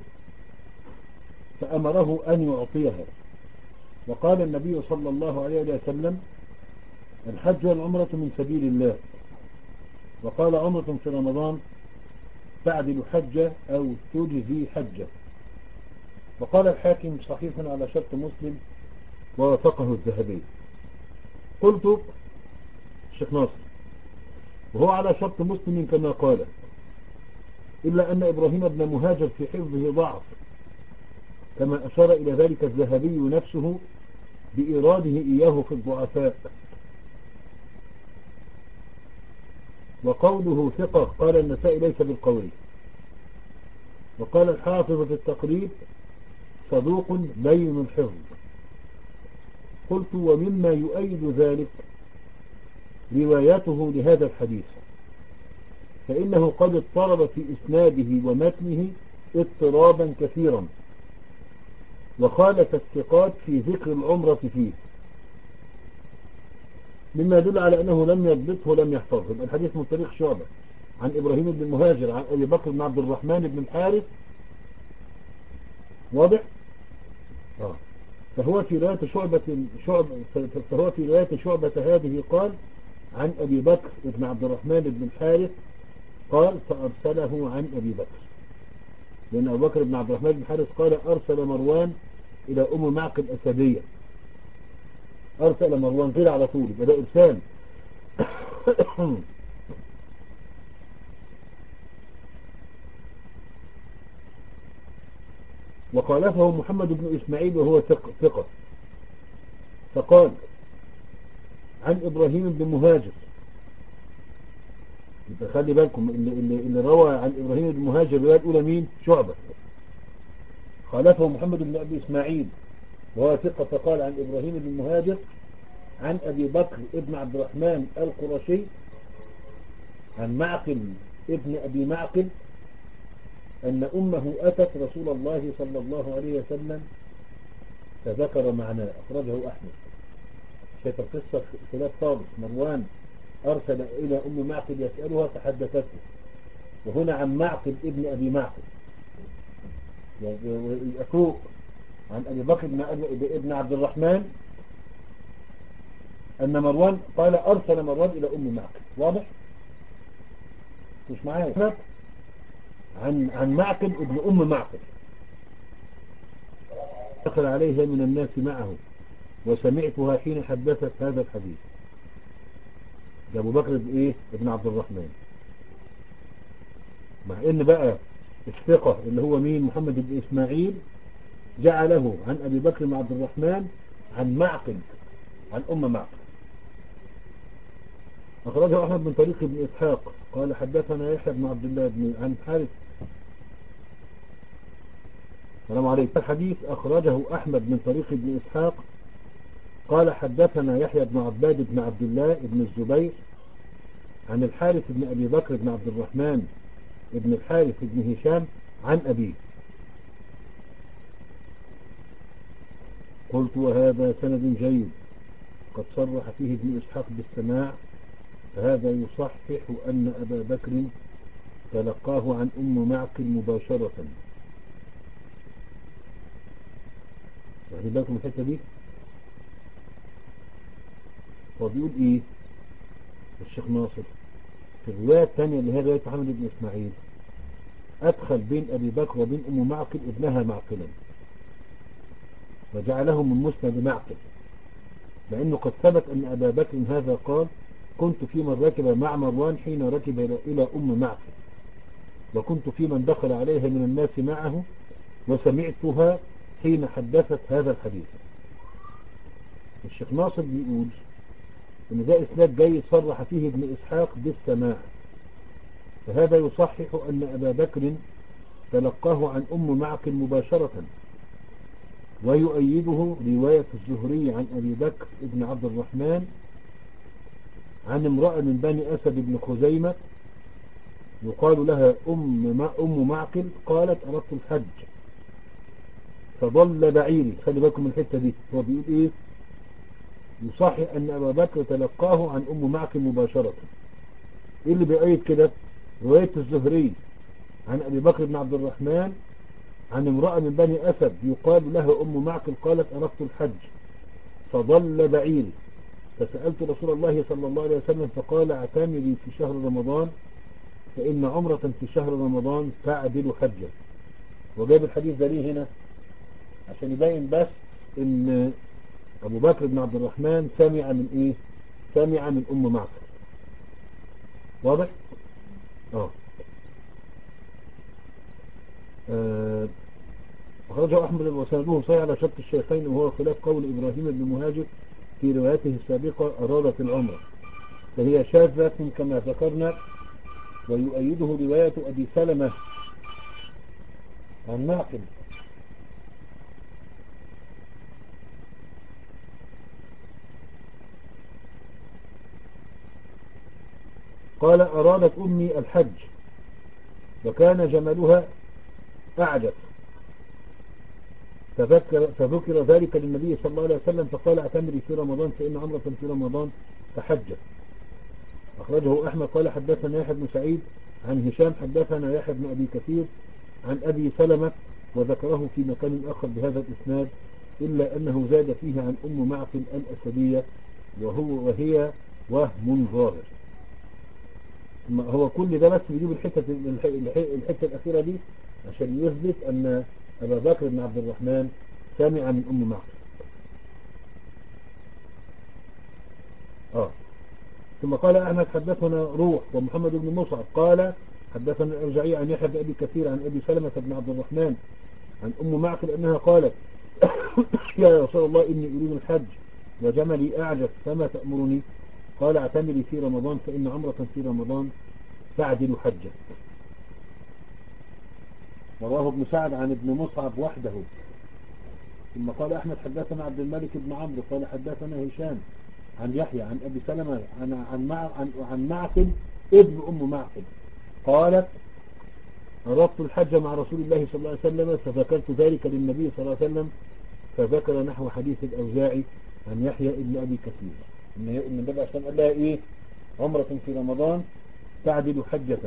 فأمره أن يعطيها. وقال النبي صلى الله عليه وسلم الحج والعمرة من سبيل الله، وقال عمرة في رمضان تعدل حجة أو تجزي حجة. وقال الحاكم صحيح على شرط مسلم ووافقه الذهبي. قلت الشيخ ناصر وهو على شرط مسلم كما قال، إلا أن إبراهيم بن مهاجر في حفظه ضعف، كما أشار إلى ذلك الذهبي نفسه بإراده إياه في الضعفاء. وقوله ثقة قال النسائي ليس بالقول. وقال الحافظ في التقريب صدوق لين الحفظ. قلت ومما يؤيد ذلك روايته لهذا الحديث، فإنه قد اضطرب في إسناده ومتنه اضطرابا كثيرا، وخالف الثقات في ذكر العمرة فيه، مما يدل على أنه لم يضبطه ولم يحفظه. الحديث من طريق شعبة عن إبراهيم بن مهاجر عن أبي بكر بن عبد الرحمن بن الحارث، واضح؟ آه. فهو في رواية شعبة شعبة فهو في رواية شعبة هذه قال عن أبي بكر بن عبد الرحمن بن الحارث قال فأرسله عن أبي بكر، لأن أبو بكر بن عبد الرحمن بن الحارث قال أرسل مروان إلى أم معقل الأسدية. أرسل مروان كده على طول، يبقى ده إرسال. وخالفه محمد بن إسماعيل وهو ثقة، فقال عن إبراهيم بن مهاجر يبقى خلي بالكم اللي, اللي, اللي روى عن إبراهيم بن مهاجر الرواية الأولى مين؟ شعبة. خالفه محمد بن أبي إسماعيل وهو ثقة، فقال عن إبراهيم بن مهاجر عن أبي بكر ابن عبد الرحمن القرشي عن معقل ابن أبي معقل أن أمه أتت رسول الله صلى الله عليه وسلم فذكر معناه. أخرجه أحمد. شايف القصة خلاف خالص. مروان أرسل إلى أم معقل يسألها فحدثته، وهنا عن معقل ابن أبي معقل يفوق عن أبي بكر ابن عبد الرحمن أن مروان قال أرسل مروان إلى أم معقل. واضح؟ مش معايا؟ عن عن معقل ابن أم معقل دخل عليها من الناس معه وسمعتها حين حدثت هذا الحديث. ده أبو بكر إيه؟ ابن عبد الرحمن. مع إن بقى الثقة اللي هو مين؟ محمد بن إسماعيل جعله عن أبي بكر بن عبد الرحمن عن معقل عن أم معقل. أخرجه أحمد بن طريق ابن إسحاق قال حدثنا يحيى بن عبد الله بن عن حارث. السلام عليكم. الحديث أخرجه أحمد بن طريق ابن إسحاق قال حدثنا يحيى بن عباد بن عبد الله بن الزبير عن الحارث بن أبي بكر بن عبد الرحمن ابن الحارث بن هشام عن أبيه. قلت وهذا سند جيد قد صرح فيه ابن إسحاق بالسماع، فهذا يصحح أن أبا بكر تلقاه عن أم معقل مباشرة. واخدين بالكم من الحتة دي؟ هو بيقول إيه الشيخ ناصر في الرواية الثانية اللي هي رواية محمد بن إسماعيل؟ أدخل بين أبي بكر وبين أم معقل ابنها معقلا وجعله من مسند معقل، لأنه قد ثبت أن أبا بكر هذا قال كنت في من ركب مع مروان حين ركب إلى أم معقل، وكنت في من دخل عليها من الناس معه وسمعتها حين حدثت هذا الحديث. الشيخ ناصر بيقول إن ده إسناد جاي صرح فيه ابن إسحاق بالسماع، فهذا يصحح أن أبا بكر تلقاه عن أم معقل مباشرة، ويؤيده رواية الزهري عن أبي بكر ابن عبد الرحمن عن امرأة من بني أسد بن خزيمة يقال لها أم أم معقل قالت أردت الحج فضل بعيري. خلي بالكم من الحتة دي. هو بيقول إيه؟ يصحح أن أبا بكر تلقاه عن أم معقل مباشرة. إيه اللي بيؤيد كده؟ رواية الزهري عن أبي بكر بن عبد الرحمن عن امرأة من بني أسد يقال لها أم معقل قالت أردت الحج فضل بعيري فسألت رسول الله صلى الله عليه وسلم فقال اعتمري في شهر رمضان فإن عمرة في شهر رمضان تعدل حجة. وجاب الحديث ده ليه هنا؟ عشان يبين بس ان أبو بكر بن عبد الرحمن سمع من إيه؟ سمع من أم معقل. واضح؟ آه. آه. أخرجه أحمد وسنده صحيح على شرط الشيخين، وهو خلاف قول إبراهيم بن مهاجر في روايته السابقة أرادت العمرة، فهي شاذة كما ذكرنا. ويؤيده رواية أبي سلمة عن معقل قال أرادت أمي الحج وكان جملها أعجب، فذكر, فذكر ذلك للنبي صلى الله عليه وسلم فقال اعتمري في رمضان فإن عمرة في رمضان تحجة. أخرجه أحمد قال حدثنا يحيى بن سعيد عن هشام حدثنا يحيى بن أبي كثير عن أبي سلمة وذكره في مكان آخر بهذا الإسناد، إلا أنه زاد فيه عن أم معقل الأسدية وهو وهي وهم ظاهر. هو كل ده بس بيجيب الحتة, الحتة الأخيرة دي عشان يثبت أن أبا بكر بن عبد الرحمن سامع من أم معقل. آه. ثم قال أحمد حدثنا روح ومحمد بن مصعب قال حدثنا الأوزاعي عن يحيى بن أبي كثير عن أبي سلمة بن عبد الرحمن عن أم معقل أنها قالت يا رسول الله إني أريد الحج وجملي أعجب فما تأمرني؟ قال اعتمري في رمضان فإن عمرة في رمضان تعدل حجة. رواه ابن سعد عن ابن مصعب وحده. ثم قال أحمد حدثنا عبد الملك بن عمرو قال حدثنا هشام عن يحيى عن أبي سلمة عن عن مع عن, عن معقل ابن أم معقل قالت أردت الحج مع رسول الله صلى الله عليه وسلم فذكرت ذلك للنبي صلى الله عليه وسلم فذكر نحو حديث الأوزاعي عن يحيى ابن أبي كثير إن النبي صلى الله عليه وسلم قال لها إيه عمرة في رمضان تعدل حجة.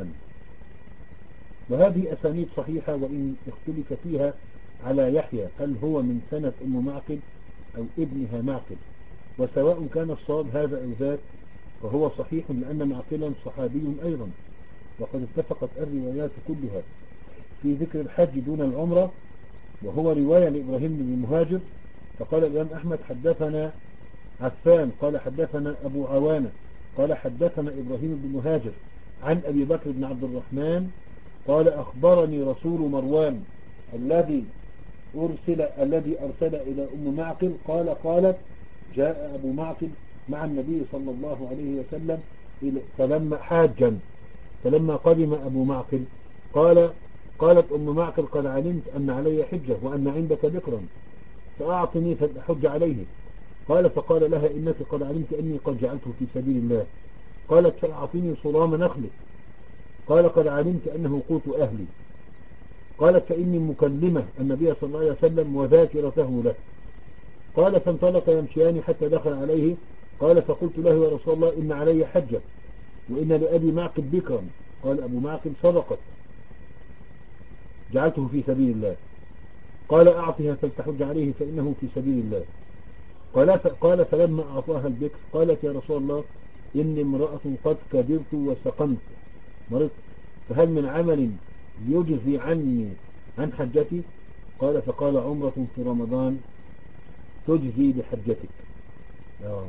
وهذه أسانيد صحيحة وإن اختلف فيها على يحيى هل هو من سنة أم معقل أو ابنها معقل، وسواء كان الصواب هذا أو ذاك فهو صحيح لأن معقلا صحابي أيضا، وقد اتفقت الروايات كلها في ذكر الحج دون العمرة، وهو رواية لإبراهيم بن مهاجر. فقال الإمام أحمد حدثنا عفان قال حدثنا أبو عوانة قال حدثنا إبراهيم بن مهاجر عن أبي بكر بن عبد الرحمن قال أخبرني رسول مروان الذي أرسل الذي أرسل إلى أم معقل قال قالت جاء أبو معقل مع النبي صلى الله عليه وسلم فلما حاجا فلما قدم أبو معقل قال قالت أم معقل قد علمت أن علي حجة وأن عندك ذكرا فأعطني فأحج عليه. قال فقال لها إنك قد علمت أني قد جعلته في سبيل الله. قالت فأعطني صرام نخلك. قال قد علمت أنه قوت أهلي. قالت فإني مكلمة النبي صلى الله عليه وسلم وذاكرته له. قال فانطلق يمشيان حتى دخل عليه. قال فقلت له يا رسول الله إن علي حجة وإن لأبي معقل بكرا. قال أبو معقل صدقت جعلته في سبيل الله. قال أعطها فلتحج عليه فإنه في سبيل الله. قال قال فلما أعطاها البكر قالت يا رسول الله إني امرأة قد كبرت وسقمت مرضت فهل من عمل يجزي عني عن حجتي؟ قال فقال عمرة في رمضان تجزي بحجتك. آه.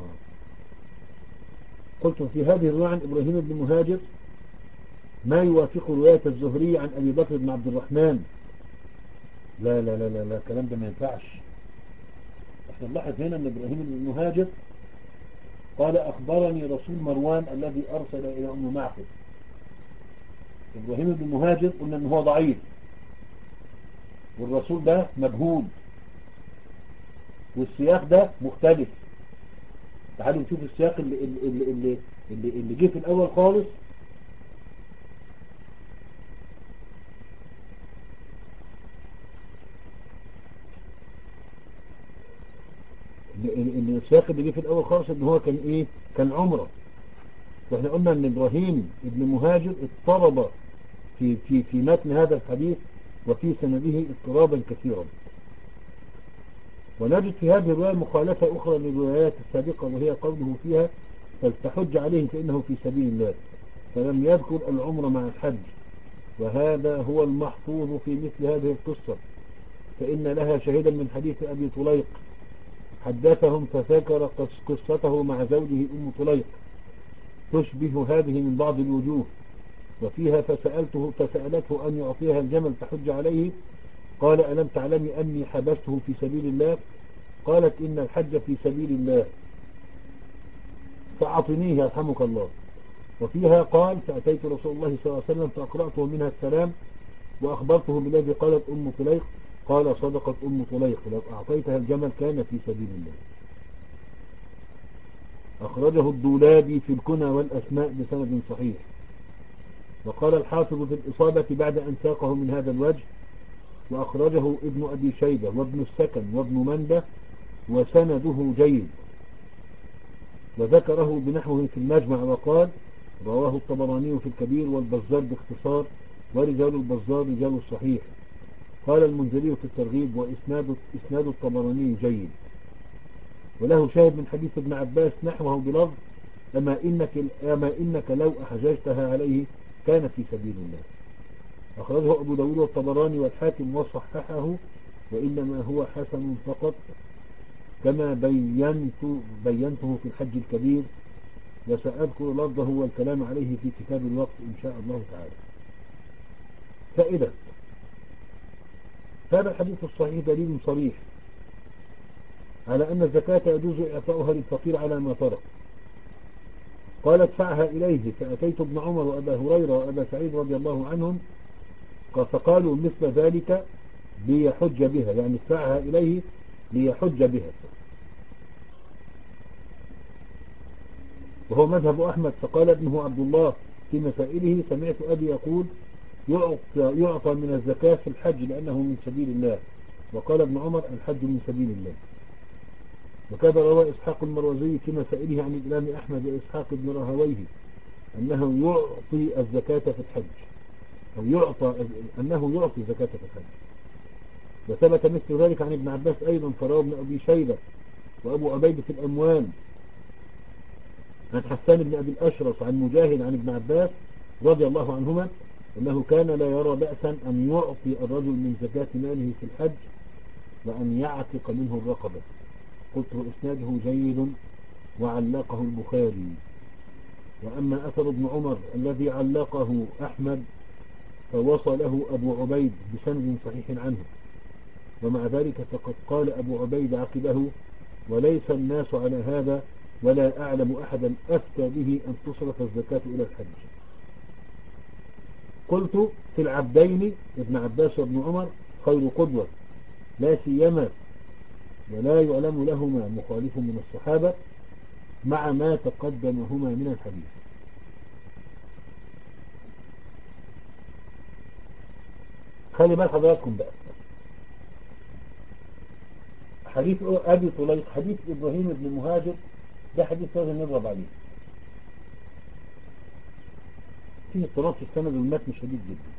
قلت في هذه الرواية عن إبراهيم بن مهاجر ما يوافق رواية الزهري عن أبي بكر بن عبد الرحمن. لا لا لا لا, لا. الكلام ده ما ينفعش. احنا نلاحظ هنا أن إبراهيم بن مهاجر قال أخبرني رسول مروان الذي أرسل إلى أم معقل. إبراهيم بن مهاجر قلنا أنه هو ضعيف والرسول ده مجهول والسياق ده مختلف. تعالوا نشوف السياق اللي, اللي, اللي, اللي, اللي جه في الأول خالص. اللي السياق اللي جه في الأول خالص ان هو كان إيه كان عمره. واحنا قلنا ان إبراهيم ابن مهاجر اضطرب في, في, في متن هذا الحديث وفي سنده اضطرابا كثيرا. ونجد في هذه الرواية مخالفة أخرى للروايات السابقة وهي قوله فيها فلتحج عليه فإنه في سبيل الله فلم يذكر العمر مع الحج، وهذا هو المحفوظ في مثل هذه القصة فإن لها شهيدا من حديث أبي طليق حدثهم فذكر قصته مع زوجه أم طليق تشبه هذه من بعض الوجوه وفيها فسألته فسألته أن يعطيها الجمل تحج عليه قال ألم تعلمي أني حبسته في سبيل الله؟ قالت إن الحج في سبيل الله فأعطنيه يرحمك الله. وفيها قال فأتيت رسول الله صلى الله عليه وسلم فأقرأته منها السلام وأخبرته بالذي قالت أم طليق قال صدقت أم طليق لو أعطيتها الجمل كان في سبيل الله. أخرجه الدولابي في الكنى والأسماء بسند صحيح. وقال الحافظ في الإصابة بعد أن ساقه من هذا الوجه وأخرجه ابن أبي شيبة وابن السكن وابن مندة وسنده جيد وذكره بنحوه في المجمع وقال رواه الطبراني في الكبير والبزار باختصار ورجال البزار رجال الصحيح. قال المنذري في الترغيب وإسناد إسناد الطبراني جيد وله شاهد من حديث ابن عباس نحوه بلفظ أما إنك, أما إنك لو أحججتها عليه كان في سبيل الله. أخرجه أبو داود والطبراني والحاكم وصححه وإنما هو حسن فقط كما بينت بينته في الحج الكبير وسأذكر لفظه والكلام عليه في كتاب الوقت إن شاء الله تعالى. فائدة هذا الحديث الصحيح دليل صريح على أن الزكاة يجوز إعطاؤها للفقير على ما ترك قال ادفعها إليه. فأتيت ابن عمر وأبا هريرة وأبا سعيد رضي الله عنهم فقالوا مثل ذلك ليحج بها، يعني ادفعها إليه ليحج بها، وهو مذهب أحمد. فقال ابنه عبد الله في مسائله سمعت أبي يقول يعطى, يعطى من الزكاة في الحج لأنه من سبيل الله، وقال ابن عمر الحج من سبيل الله. وكذا روى إسحاق المروزي في مسائله عن الإمام أحمد وإسحاق بن راهويه أنه يعطي الزكاة في الحج، أو يعطى أنه يعطي الزكاة في الحج. وثبت مثل ذلك عن ابن عباس أيضا، فروى ابن أبي شيبة وأبو عبيد في الأموال عن حسان بن أبي الأشرف عن مجاهد عن ابن عباس رضي الله عنهما أنه كان لا يرى بأسا أن يعطي الرجل من زكاة ماله في الحج وأن يعتق منه الرقبة. قلت وإسناده جيد وعلقه البخاري. وأما أثر ابن عمر الذي علقه أحمد فوصله أبو عبيد بسند صحيح عنه، ومع ذلك فقد قال أبو عبيد عقبه وليس الناس على هذا ولا أعلم أحدا أفتى به أن تصرف الزكاة إلى الحج. قلت في العبدين ابن عباس وابن عمر خير قدوة لا سيما ولا يعلم لهما مخالف من الصحابة مع ما تقدمهما من الحديث. خلي بال حضراتكم بقى، حديث أبي طليق حديث إبراهيم بن مهاجر ده حديث لازم نضرب عليه، فيه اضطراب في السند والمتن شديد جدا.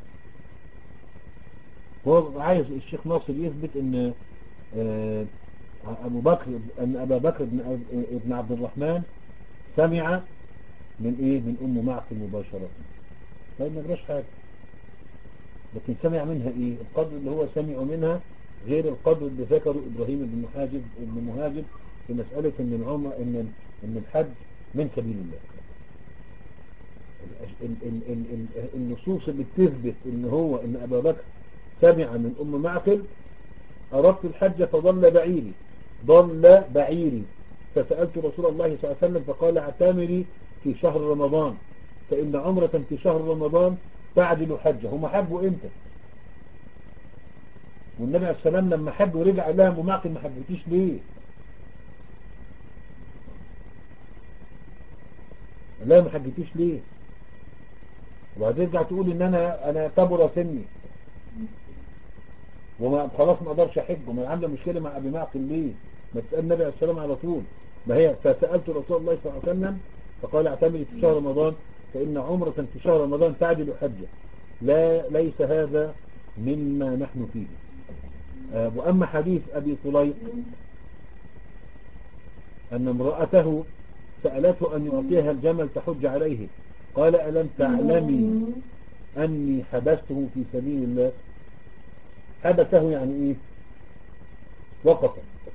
هو عايز الشيخ ناصر يثبت ان ابو بكر ان ابا بكر بن ابن عبد الرحمن سمع من ايه من ام معقل مباشرة. طيب ما جراش حاجه، لكن سمع منها ايه؟ القدر اللي هو سمع منها غير القدر اللي ذكره ابراهيم بن مهاجر ابن مهاجر في مسألة ان العمر ان ان الحج من سبيل الله. النصوص اللي بتثبت ان هو ان ابا بكر سمع من ام معقل اردت الحج فضل بعيري ضل بعيري فسألت رسول الله صلى الله عليه وسلم فقال اعتمري في شهر رمضان فإن عمرة في شهر رمضان تعدل حجة. هم حجوا امتى؟ والنبي عليه السلام لما حج ورجع لها ام معقل ما حجتيش ليه؟ لا ما حجتيش ليه؟ وهترجع تقول ان انا انا كبر سني وما خلاص ما اقدرش احج، وما عامله مشكله مع ابي معقل ليه؟ ما تسال النبي عليه السلام على طول. ما هي فسالت رسول الله صلى الله عليه وسلم فقال اعتمري في شهر رمضان فان عمره في شهر رمضان تعدل حجه. لا ليس هذا مما نحن فيه. آه واما حديث ابي طليق ان امراته سالته ان يعطيها الجمل تحج عليه قال الم تعلمي اني حبسته في سبيل الله. حبسه يعني ايه؟ وقف.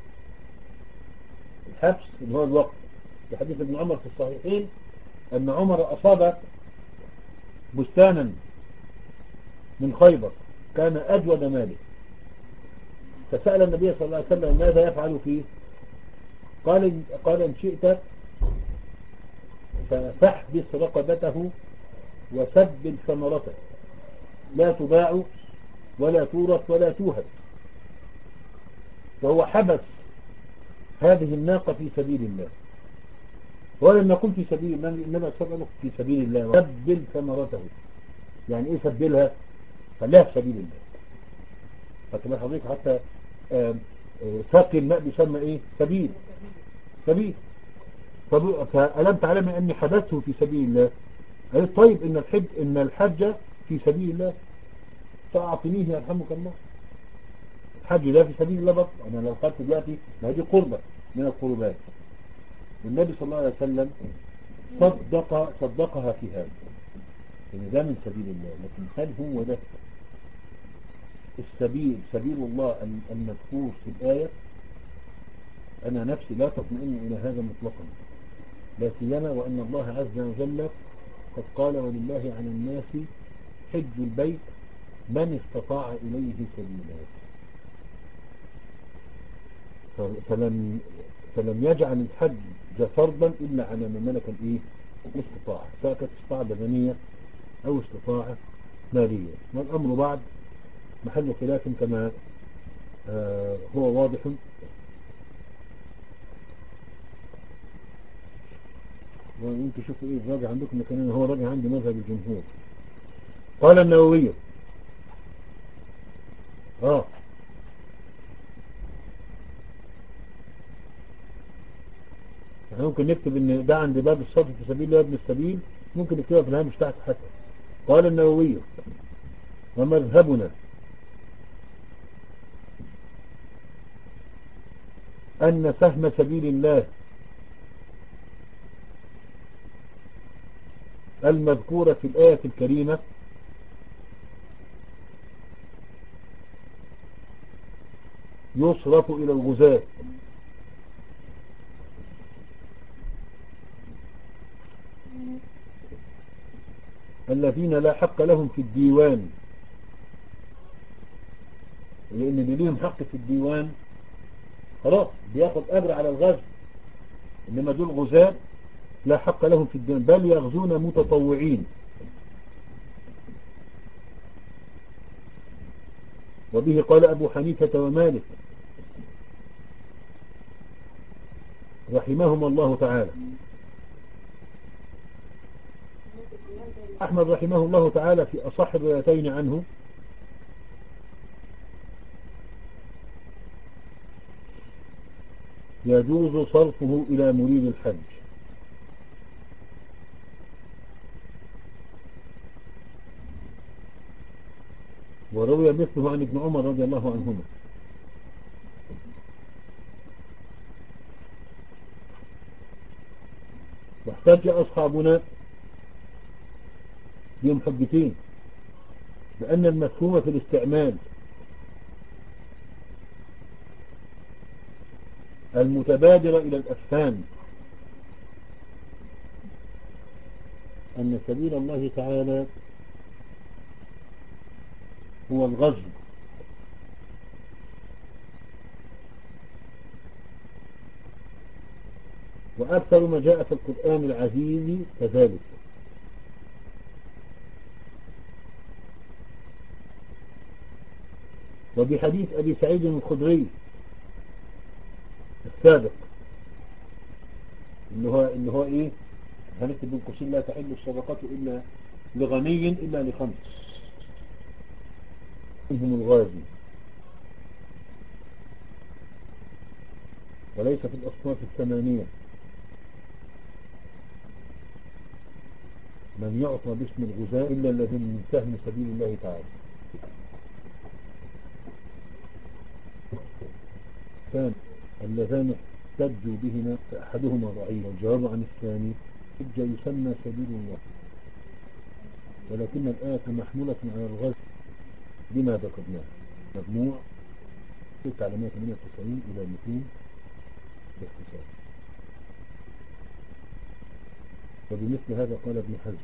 الحبس اللي هو الوقف. في حديث ابن عمر في الصحيحين ان عمر اصاب بستانا من خيبر كان اجود ماله فسأل النبي صلى الله عليه وسلم ماذا يفعل فيه؟ قال قال ان شئت فاحبس رقبته وسبل ثمرته لا تباع ولا تورث ولا توهب. فهو حبس هذه الناقة في سبيل الله، ولم يقل في سبيل الله إنما سبله في سبيل الله وسبل ثمرته. يعني ايه سبلها؟ خليها في سبيل الله. فكما حضرتك حتى ساقي الماء بيسمى ايه؟ سبيل سبيل. فألم تعلم أني حبسته في سبيل الله؟ قالت طيب إن الحج إن الحج في سبيل الله فأعطنيه يرحمك الله. الحج ده في سبيل الله برضه. أنا لو خدت دلوقتي ما هي دي قربة من القربات. والنبي صلى الله عليه وسلم صدق صدقها في هذا إن ده من سبيل الله. لكن هل هو ده السبيل سبيل الله المذكور في الآية؟ أنا نفسي لا تطمئن إلى هذا مطلقا، لا سيما وأن الله عز وجل قد قال ولله على الناس حج البيت من استطاع إليه سبيلا. فلم, فلم يجعل الحج الحج فرضا إلا على من ملك الإيه الاستطاعة، سواء كانت استطاعة بدنية أو استطاعة مالية. والأمر بعد محل خلاف كما آه هو واضح. وانتم شوفوا ايه الراجع عندكم، لكن هو راجع عندي مذهب الجمهور. قال النووي اه احنا ممكن نكتب ان ده عند باب الصرف في سبيل الله ابن السبيل، ممكن نكتبها في الهامش تحت حتى. قال النووي ومذهبنا أن سهم سبيل الله المذكورة في الآية الكريمة يصرف إلى الغزاة الذين لا حق لهم في الديوان، لأن اللي ليهم حق في الديوان خلاص بياخد أجر على الغزو، إنما دول غزاة لا حق لهم في الديوان بل يغزون متطوعين. وبه قال أبو حنيفة ومالك رحمهم الله تعالى. أحمد رحمه الله تعالى في أصح الروايتين عنه يجوز صرفه إلى مريد الحج. وروي مثله عن ابن عمر رضي الله عنهما. واحتج أصحابنا بهم حجتين، بأن المفهوم في الاستعمال المتبادر إلى الأفهام أن سبيل الله تعالى هو الغزو، وأكثر ما جاء في القرآن العزيز كذلك. وبحديث أبي سعيد الخدري السابق اللي هو اللي هو إيه هنكتب بين قوسين لا تحل الصدقات إلا لغني إلا لخمس منهم الغازي، وليس في الأصناف الثمانية من يعطى باسم الغزاة إلا الذين من سهم سبيل الله تعالى. كان اللذان احتجوا بهما فأحدهما ضعيف، والجواب عن الثاني حجة يسمى سبيل الله، ولكن الآية محمولة على الغزو بما ذكرناه. مجموع ستة على مئة وثمانية وتسعين إلى مئتين باختصار. وبمثل هذا قال ابن حزم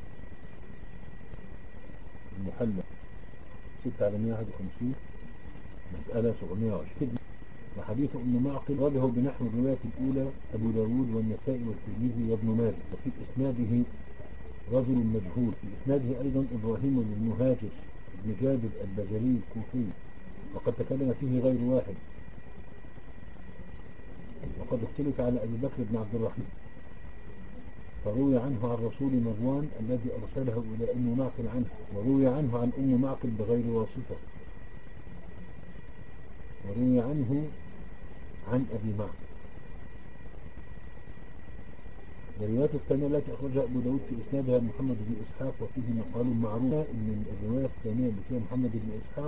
المحلى ستة على مئة وواحد وخمسين مسألة سبعمائة وعشرين. وحديث أم معقل رده بنحو الرواية الأولى أبو داود والنسائي والترمذي وابن ماجه، وفي إسناده رجل مجهول. في إسناده أيضا إبراهيم بن مهاجر بن جابر البجلي الكوفي، وقد تكلم فيه غير واحد، وقد اختلف على أبي بكر بن عبد الرحمن، فروي عنه عن رسول مروان الذي أرسله إلى أم معقل عنه، وروي عنه عن أم معقل بغير واسطة، وروي عنه عن أبي معقل. والرواية الثانية التي أخرجها أبو داود في إسنادها محمد بن إسحاق وفيه مقال معروف، إن الرواية الثانية اللي فيها محمد بن إسحاق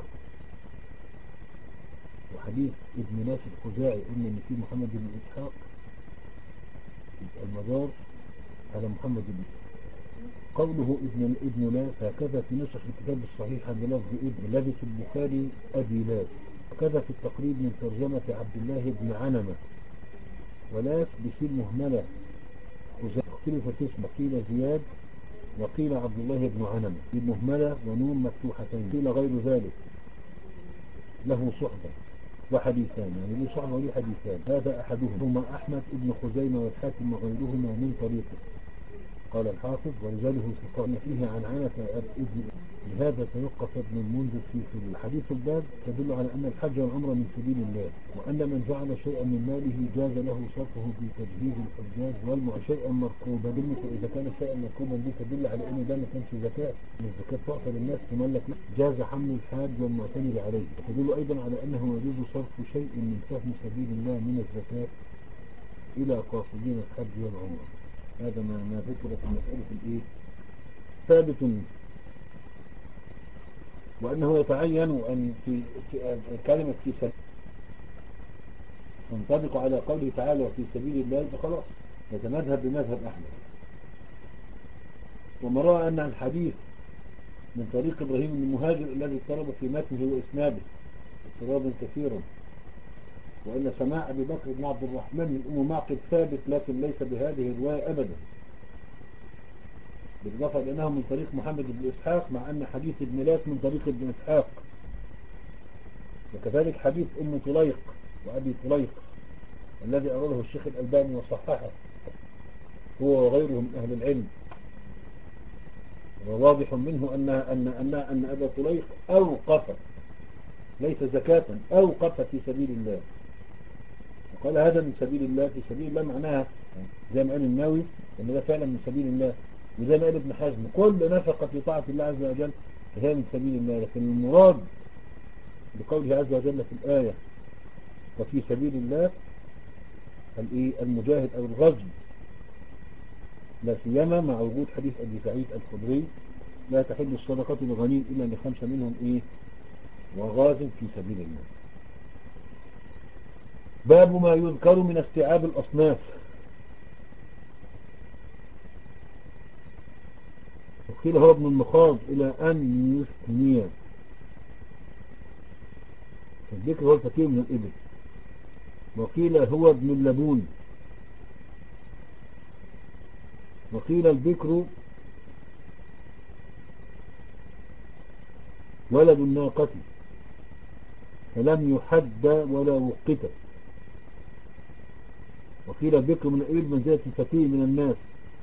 وحديث ابن ناس الخزاعي قلنا إن فيه محمد بن إسحاق، يبقى المدار على محمد بن إسحاق. قوله ابن ابن لاس هكذا في نسخ الكتاب الصحيح بلفظ ابن الذي في البخاري أبي لاس، وكذا في التقريب من ترجمة عبد الله بن عنمة، ولاس بسين مهملة اختلف في اسمه، قيل زياد وقيل عبد الله بن عنمة بمهملة ونون مفتوحتين، قيل غير ذلك له صحبة وحديثان، يعني ليه شعبة وليه حديثان. هذا أحدهم هما أحمد ابن خزيمة والحاكم وغيرهما من طريقه. قال الحافظ ورجاله ثقات فيه عن عنة ابن. لهذا تنقص ابن المنذر في سبيل حديث الباب تدل على أن الحج والعمرة من سبيل الله، وأن من جعل شيئا من ماله جاز له صرفه في تجهيز الحجاج والمع شيئا مركوبا. إذا كان شيئا مركوبا دي تدل على أن ده ما كانش زكاة، من الزكاة تعطى للناس تملك، جاز حمل الحاج والمعتمد عليه. تدل أيضا على أنه يجوز صرف شيء من سهم سبيل الله من الزكاة إلى قاصدين الحج والعمرة. هذا ما ما ذكر في مسألة الإيه ثابت، وأنه يتعين أن في كلمة في سبيل تنطبق على قوله تعالى وفي سبيل الله، فخلاص يتمذهب بمذهب أحمد. وما رأى أن الحديث من طريق إبراهيم بن المهاجر الذي اضطرب في متنه وإسناده اضطرابا كثيرا، وأن سماع أبي بكر بن عبد الرحمن من أم معقل ثابت لكن ليس بهذه الرواية أبدا، بالإضافة لأنه من طريق محمد بن إسحاق، مع أن حديث ابن لاس من طريق ابن إسحاق. وكذلك حديث أم طليق وأبي طليق الذي أراده الشيخ الألباني وصححه هو وغيره من أهل العلم، وواضح منه أن أن أن أن أبا طليق أوقف ليس زكاة، أوقف في سبيل الله، وقال هذا من سبيل الله. في سبيل الله معناها زي ما قال النووي أن ده فعلا من سبيل الله، وزي ما قال ابن حزم كل نفقة في طاعة الله عز وجل هي من سبيل الله. لكن المراد بقوله عز وجل في الآية وفي سبيل الله المجاهد أو الغزو، لا سيما مع وجود حديث أبي سعيد الخدري لا تحل الصدقة لغني إلا لخمسة منهم إيه وغاز في سبيل الله. باب ما يذكر من استيعاب الأصناف. وقيل هو ابن المخاض إلى أن يثني، الذكر هو الفكير من الإبل. وقيل هو ابن اللبون. وقيل البكر ولد الناقة فلم يحد ولا وقت. وقيل البكر من الإبل منزلة الفتي من الناس،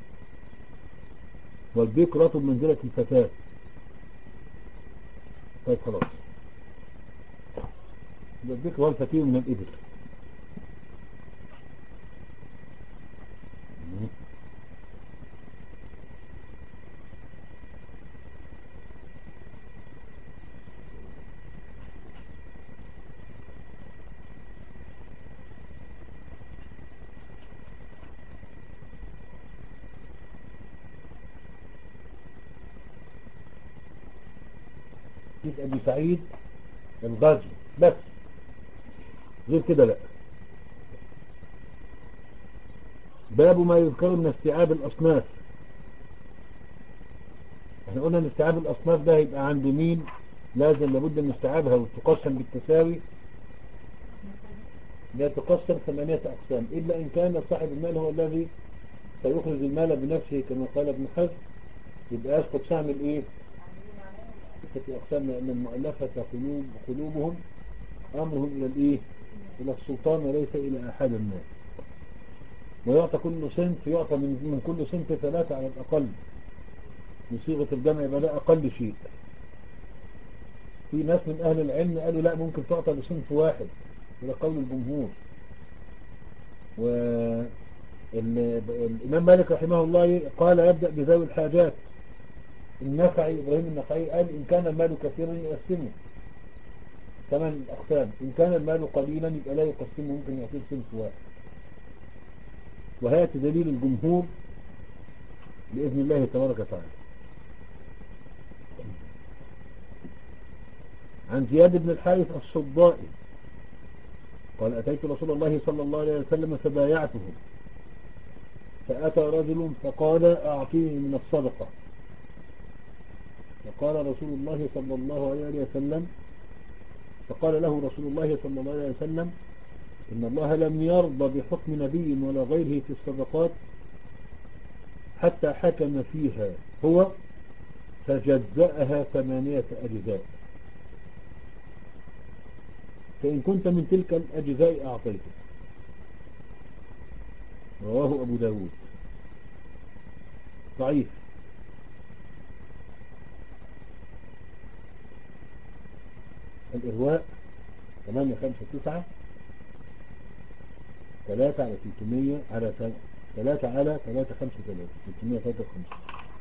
والبكرة منزلة الفتاة. طيب خلاص، البكر هو الفتي من الإبل. حديث أبي سعيد الغزو بس، غير كده لا. باب ما يذكر من استيعاب الأصناف. احنا قلنا ان استيعاب الأصناف ده هيبقى عند مين؟ لازم لابد من استيعابها وتقسم بالتساوي، لا تقسم ثمانية أقسام، إلا إن كان صاحب المال هو الذي سيخرج المال بنفسه كما قال ابن حزم، يبقى يسقط سهم الإيه؟ ستة أقسام، لأن المؤلفة قلوب قلوبهم أمرهم إلى الإيه؟ إلى السلطان وليس إلى أحد الناس. ويعطى كل صنف، يعطى من, من كل صنف ثلاثة على الأقل بصيغة الجمع، يبقى ده أقل شيء. في ناس من أهل العلم قالوا لا، ممكن تعطى بصنف واحد، إلى قول الجمهور. والإمام مالك رحمه الله قال يبدأ بذوي الحاجات. النخعي إبراهيم النخعي قال إن كان المال كثيرا يقسمه ثمان أقسام، إن كان المال قليلا يبقى لا يقسمه، ممكن يعطيه صنف واحد. وهيأتي دليل الجمهور بإذن الله تبارك وتعالى. عن زياد بن الحارث الصدائي قال أتيت رسول الله صلى الله عليه وسلم فبايعته، فأتى رجل فقال أعطيني من الصدقة، فقال رسول الله صلى الله عليه وسلم فقال له رسول الله صلى الله عليه وسلم إن الله لم يرضى بحكم نبي ولا غيره في الصدقات حتى حكم فيها هو فجزأها ثمانية أجزاء. فإن كنت من تلك الأجزاء أعطيته. رواه أبو داود. ضعيف. الإرواء ثمانية خمسة تسعة ثلاثة على ستمية على ثلاثة على ثلاثة خمسة ثلاثة ستمية ثلاثة وخمسين.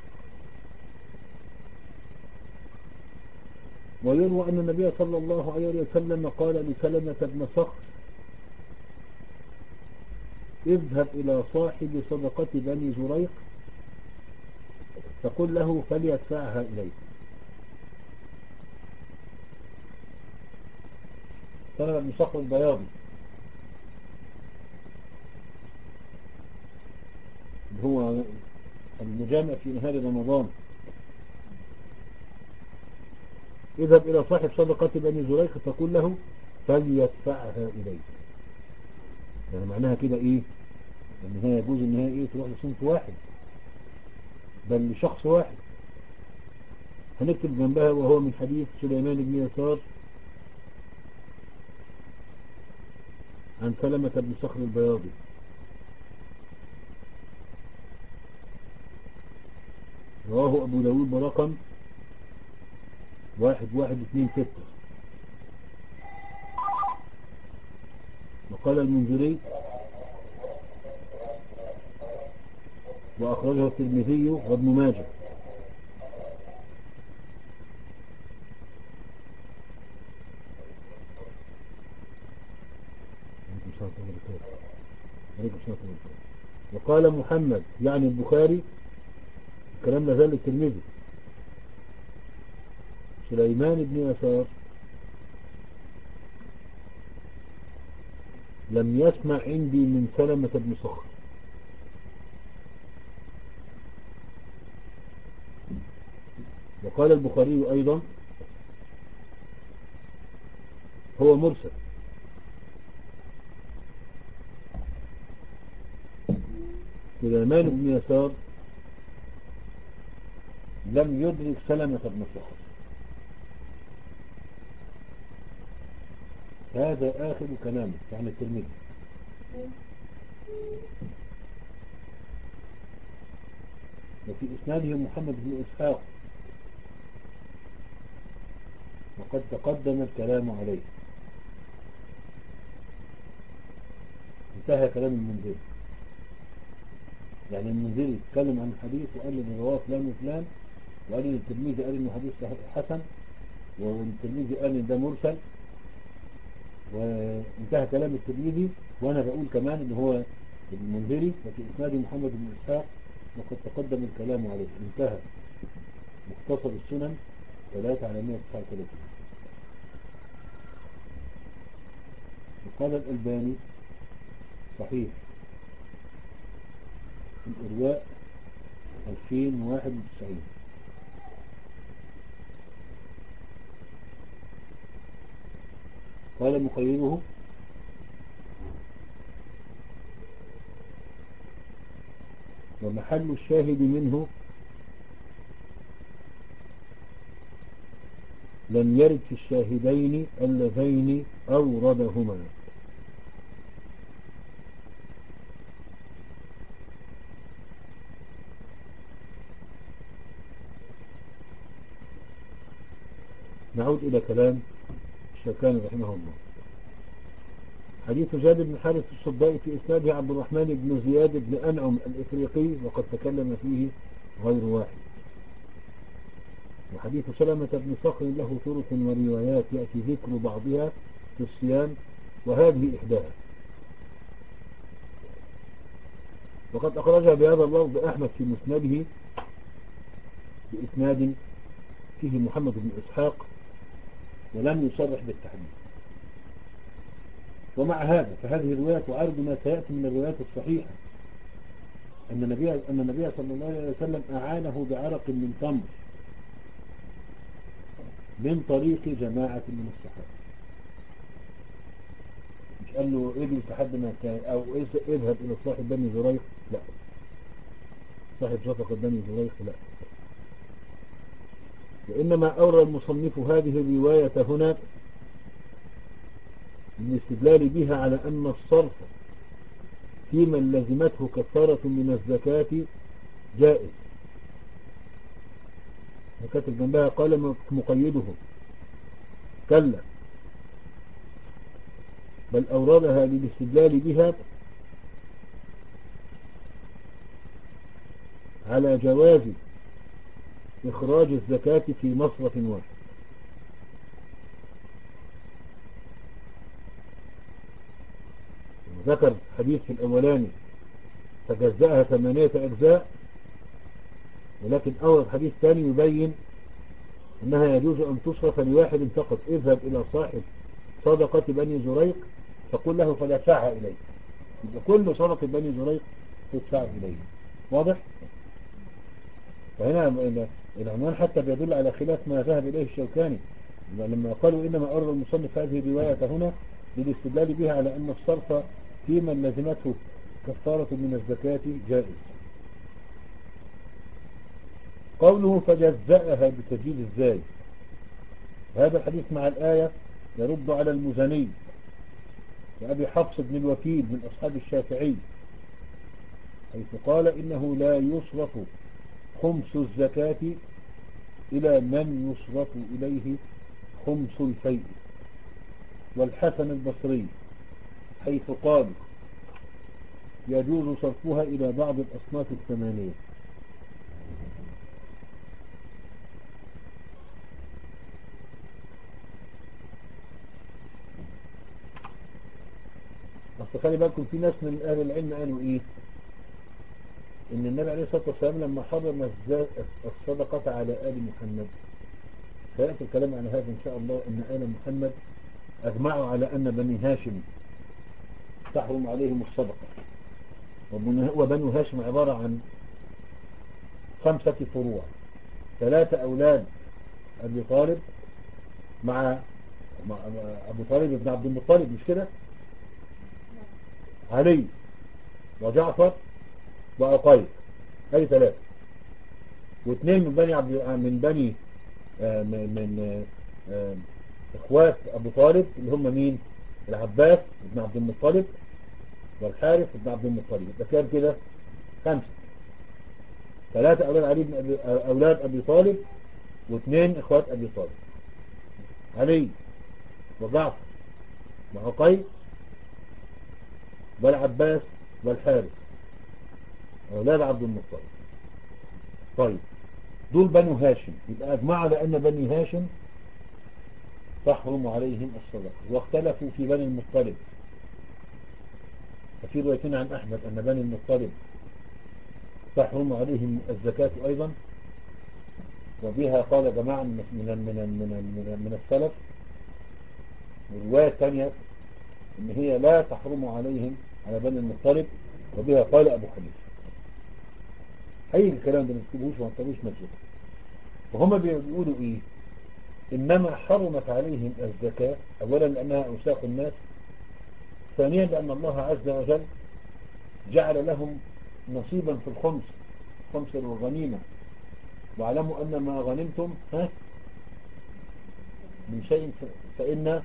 ويروى أن النبي صلى الله عليه وسلم قال لسلمة بن صخر: اذهب إلى صاحب صدقة بني زريق فقل له فليدفعها إليك. سلمة بن صخر البياضي هو المجامع في نهار رمضان. اذهب إلى صاحب صدقة بني زريق فقل له فليدفعها إليك. يعني معناها كده إيه؟ ان هي يجوز ان هي ايه تروح لصنف واحد بل لشخص واحد. هنكتب جنبها: وهو من حديث سليمان بن يسار عن سلمة بن صخر البياضي. رواه أبو داود برقم واحد واحد اثنين ستة. وقال المنذري: وأخرجه الترمذي وابن ماجه. وقال محمد يعني البخاري، الكلام لازال للترمذي: سليمان بن يسار لم يسمع عندي من سلمة بن صخر. وقال البخاري أيضا: هو مرسل. سليمان بن يسار لم يدرك سلمة بن صخر. هذا آخر كلامه عن الترمذي. وفي إسناده محمد بن إسحاق وقد تقدم الكلام عليه. انتهى كلام المنذري. يعني المنذري اتكلم عن الحديث وقال لي رواه فلان وفلان، وقال لي الترمذي قال انه حديث حسن، والترمذي قال ان ده مرسل، وانتهى كلام الترمذي. وانا بقول كمان ان هو المنذري وفي اسناد محمد بن اسحاق وقد تقدم الكلام عليه. انتهى مختصر السنن ثلاثة على مئة وتسعة وثلاثين. وقال الألباني صحيح في الإرواء ألفين وواحد وتسعين. قال مقيده: ومحل الشاهد منه لم يرد في الشاهدين اللذين أوردهما. نعود إلى كلام الشوكاني رحمه الله. حديث جابر بن حارث الصدائي في إسناده عبد الرحمن بن زياد بن أنعم الإفريقي وقد تكلم فيه غير واحد. وحديث سلمة بن صخر له طرق وروايات يأتي ذكر بعضها في الصيام وهذه إحداها. وقد أخرجها بهذا اللفظ أحمد في مسنده بإسناد فيه محمد بن إسحاق ولم يصرح بالتحديد. ومع هذا فهذه الرواية تعارض ما سيأتي من الروايات الصحيحة أن النبي أن النبي صلى الله عليه وسلم أعانه بعرق من تمر من طريق جماعة من الصحابة. مش قال له اجلس لحد ما كان أو اذهب إلى صاحب بني زريق، لا، صاحب صفقة بني زريق لا. وإنما أورى المصنف هذه الرواية هنا للاستدلال بها على أن الصرف في من لزمته كفارة من الزكاة جائز. وكاتب جنبها قال مقيده كلا، بل أوردها للاستدلال بها على جواز إخراج الزكاة في مصرف واحد. ذكر حديث في الأولاني فجزأها ثمانية أجزاء، ولكن أول حديث ثاني يبين أنها يجوز أن تصرف لواحد فقط. اذهب إلى صاحب صدقة بني زريق فقل له فدفعها إليه، يبقى كل صدقة بني زريق تدفع إليه. واضح؟ فهنا العنوان حتى بيدل على خلاف ما ذهب إليه الشوكاني لما قالوا إنما أرى المصنف هذه الرواية هنا للاستدلال بها على أن الصرف في من لزمته كفارة من الزكاة جائز. قوله فجزأها بتجديد الزاي، هذا الحديث مع الآية يرد على المزني وأبي حفص بن الوكيل من أصحاب الشافعي، حيث قال إنه لا يصرف خمس الزكاة إلى من يصرف إليه خمس الفيء. والحسن البصري حيث قال يجوز صرفها إلى بعض الأصناف الثمانية. أصل خلي بالكم في ناس من أهل العلم قالوا إيه، إن النبي عليه الصلاة والسلام لما حرم الصدقة على آل محمد، سيأتي الكلام عن هذا إن شاء الله، إن آل محمد أجمعوا على أن بني هاشم تحرم عليهم الصدقة، وبنو هاشم عبارة عن خمسة فروع، ثلاثة أولاد أبي طالب مع, مع أبو طالب ابن عبد المطلب، مش كده؟ علي وجعفر وعقيل، أي ثلاثة، واثنين من بني عبد من بني آه من, من آه اخوات ابو طالب اللي هم مين؟ العباس ابن عبد المطلب والحارث ابن عبد المطلب. ده كان كده خمسة، ثلاثة اولاد علي بن أبي اولاد ابي طالب، واثنين اخوات ابي طالب، علي وجعفر وعقيل والعباس والحارث اولاد عبد المطلب. طيب دول بنو هاشم، يبقى اجمعوا على ان بني هاشم تحرم عليهم الصدقة. واختلفوا في بني المطلب، ففي روايتين عن احمد ان بني المطلب تحرم عليهم الزكاة ايضا، وبها قال جماعة من من من من, من السلف. والرواية الثانية ان هي لا تحرم عليهم على بني المطلب، وبها قال ابو حنيفة. اي الكلام ده ما تكتبوش وما تكتبوش مسجد. وهم بيقولوا ايه؟ انما حرمت عليهم الزكاة اولا لانها اوساخ الناس، ثانيا لان الله عز وجل جعل لهم نصيبا في الخمس، خمس الغنيمة. واعلموا ان ما غنمتم ها من شيء فإن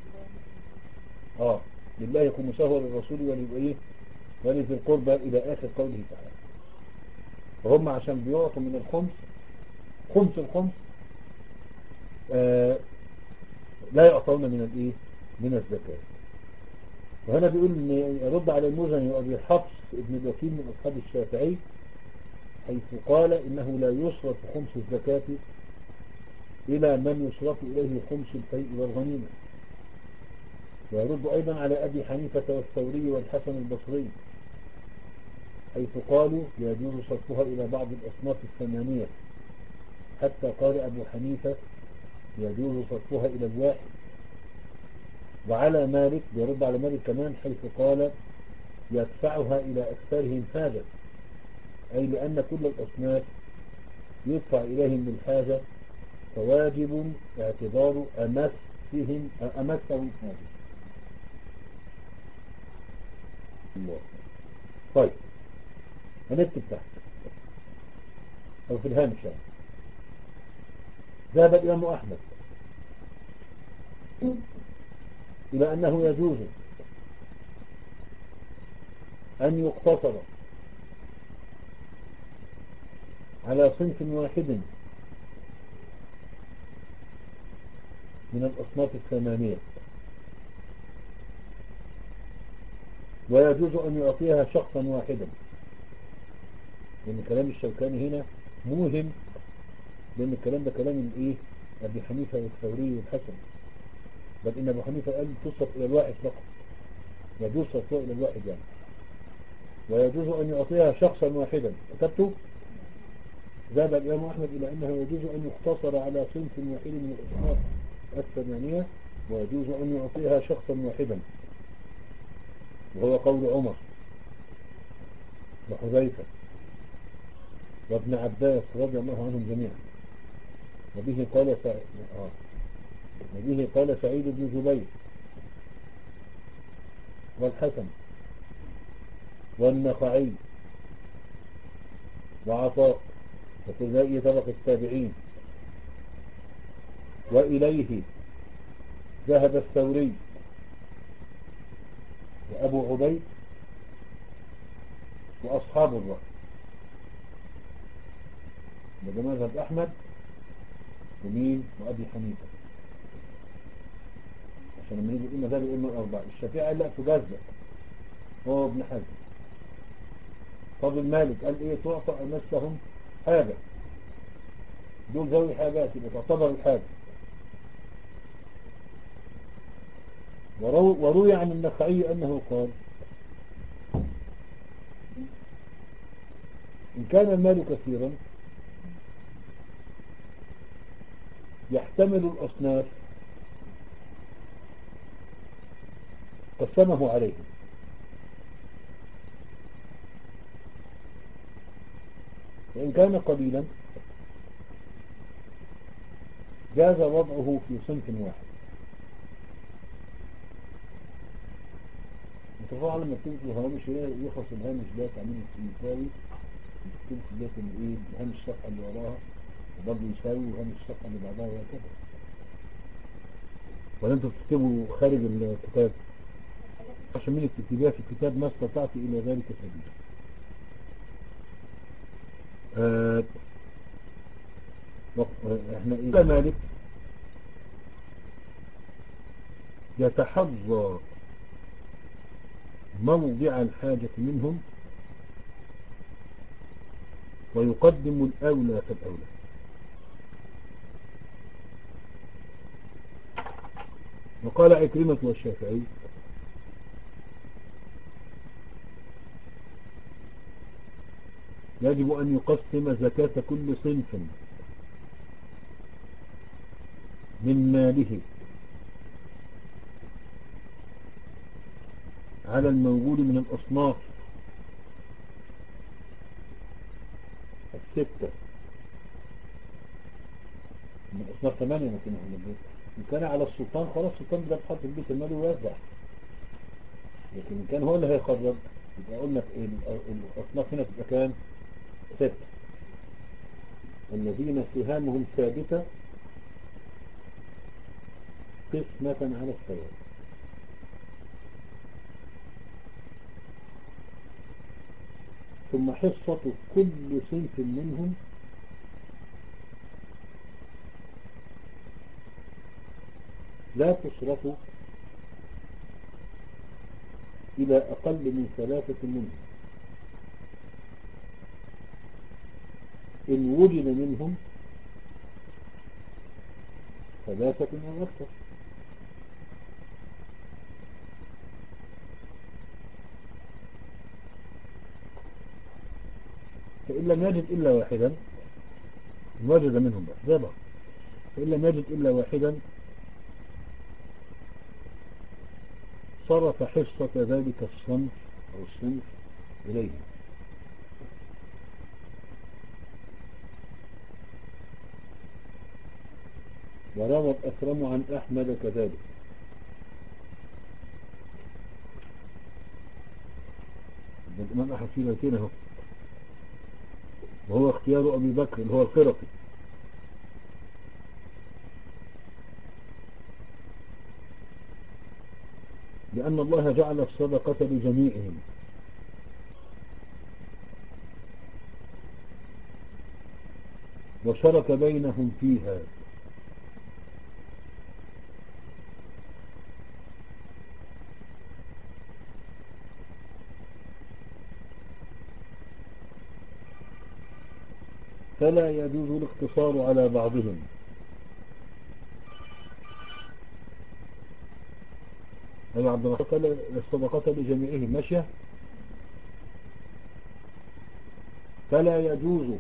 اه لله خمسه وللرسول ولي ولذي القربى الى اخر قوله تعالى. فهم عشان بيعطوا من الخمس، خمس الخمس آه لا يعطون من الايه من الزكاة. وهنا بيقول ان يرد على المزني وابي حفص ابن الوكيل من اصحاب الشافعي، حيث قال انه لا يصرف خمس الزكاة الى من يصرف اليه خمس الفيء والغنيمة. ويرد ايضا على ابي حنيفة والثوري والحسن البصري، حيث قالوا يجوز صرفها الى بعض الاصناف الثمانية، حتى قال ابو حنيفة يجوز صرفها الى الواحد. وعلى مالك، بيرد على مالك كمان، حيث قال يدفعها الى اكثرهم حاجة، اي لان كل الاصناف يدفع اليهم بالحاجة، فواجب اعتبار امسهم امسهم حاجة. الله. طيب هنكتب تحت او في الهامش يعني. ذهب الامام احمد إلى أنه يجوز أن يقتصر على صنف واحد من الأصناف الثمانية، ويجوز أن يعطيها شخصا واحدا. لأن كلام الشوكاني هنا موهم، لأن الكلام ده كلام الإيه؟ أبي حنيفة والثوري والحسن، بل إن أبو حنيفة قال تصف إلى الواحد فقط، يجوز صفوه إلى الواحد يعني، ويجوز أن يعطيها شخصا واحدا. كتبته ذهب الإمام أحمد إلى أنه يجوز أن يقتصر على صنف واحد من الأصناف الثمانية، ويجوز أن يعطيها شخصا واحدا، وهو قول عمر وحذيفة وابن عباس رضي الله عنهم جميعا. وبه قال سعيد آه. وبه قال سعيد بن جبير والحسن والنخعي وعطاء وكذلك طبق التابعين، وإليه ذهب الثوري وأبو عبيد وأصحاب الرأي. ده مذهب أحمد ومين وأبي حنيفة، عشان لما نيجي نقول مذهب الأئمة الأربعة. الشافعي لا تجزأ، هو ابن حزم. فضل مالك قال إيه؟ تعطى الناس لهم حاجة، دول ذوي حاجات يبقى تعتبر الحاجة. ورو وروي عن النخعي أنه قال: إن كان المال كثيرا يحتمل الأصناف قسمه عليهم، وإن كان قليلا جاز وضعه في صنف واحد. انت طبعا لما بتمشي الهوامش يخلص الهامش ده تعمله يساوي، تمشي ده الايه هامش الصفحه اللي وراها وبرضه يساوي وهامش الصفحه اللي بعدها وهكذا. ولا انتوا بتكتبوا خارج الكتاب؟ عشان مين الكتابية في الكتاب ما استطعت الى ذلك سبيلا. آه احنا ايه مالك يتحظى موضع الحاجة منهم ويقدم الأولى فالأولى. وقال عكرمة والشافعي: يجب أن يقسم زكاة كل صنف من ماله على الموجود من الأصناف الستة، من الأصناف ثمانية ممكن نقول. إن كان على السلطان خلاص السلطان ده بحط في بيت المال ويوزع، لكن إن كان هو اللي هيخرج يبقى قلنا الأصناف هنا تبقى كام؟ ستة. الذين سهامهم ثابتة قسمة على السواء. ثم حصة كل صنف منهم لا تصرف إلى أقل من ثلاثة منهم إن وجد منهم ثلاثة أو أكثر. فإن لم يجد إلا واحدا وجد منهم بقى، فإن لم يجد إلا واحدا صرف حصة ذلك الصنف أو الصنف إليه. وروى الأكرم عن أحمد كذلك. الإمام أحمد في بيتين اهو، وهو اختيار أبي بكر اللي هو القرطي. لأن الله جعل الصدقة لجميعهم، وشرك بينهم فيها، فلا يجوز الاقتصار على بعضهم. أي عبد الله قال الصدقة لجميعهم ماشية، فلا يجوز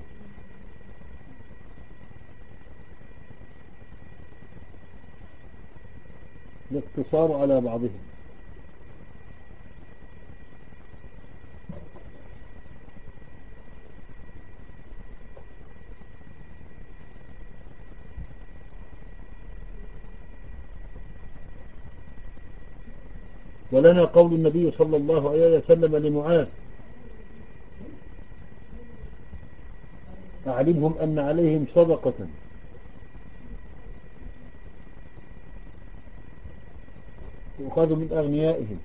الاقتصار على بعضهم. ولنا قول النبي صلى الله عليه وسلم لمعاذ: أعلمهم أن عليهم صدقة تؤخذ من أغنيائهم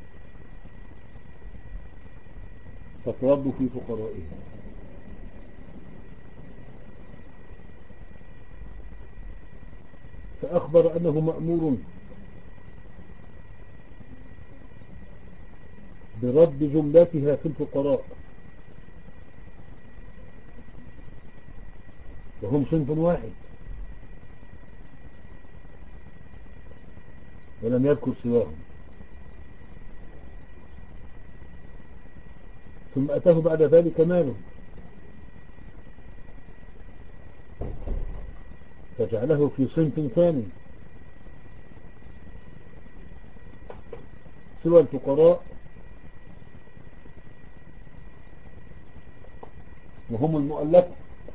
فترد في فقرائهم. فأخبر أنه مأمور برد جملتها في الفقراء، وهم صنف واحد، ولم يذكر سواهم. ثم أتاه بعد ذلك ماله فجعله في صنف ثاني سوى الفقراء، وهم المؤلف.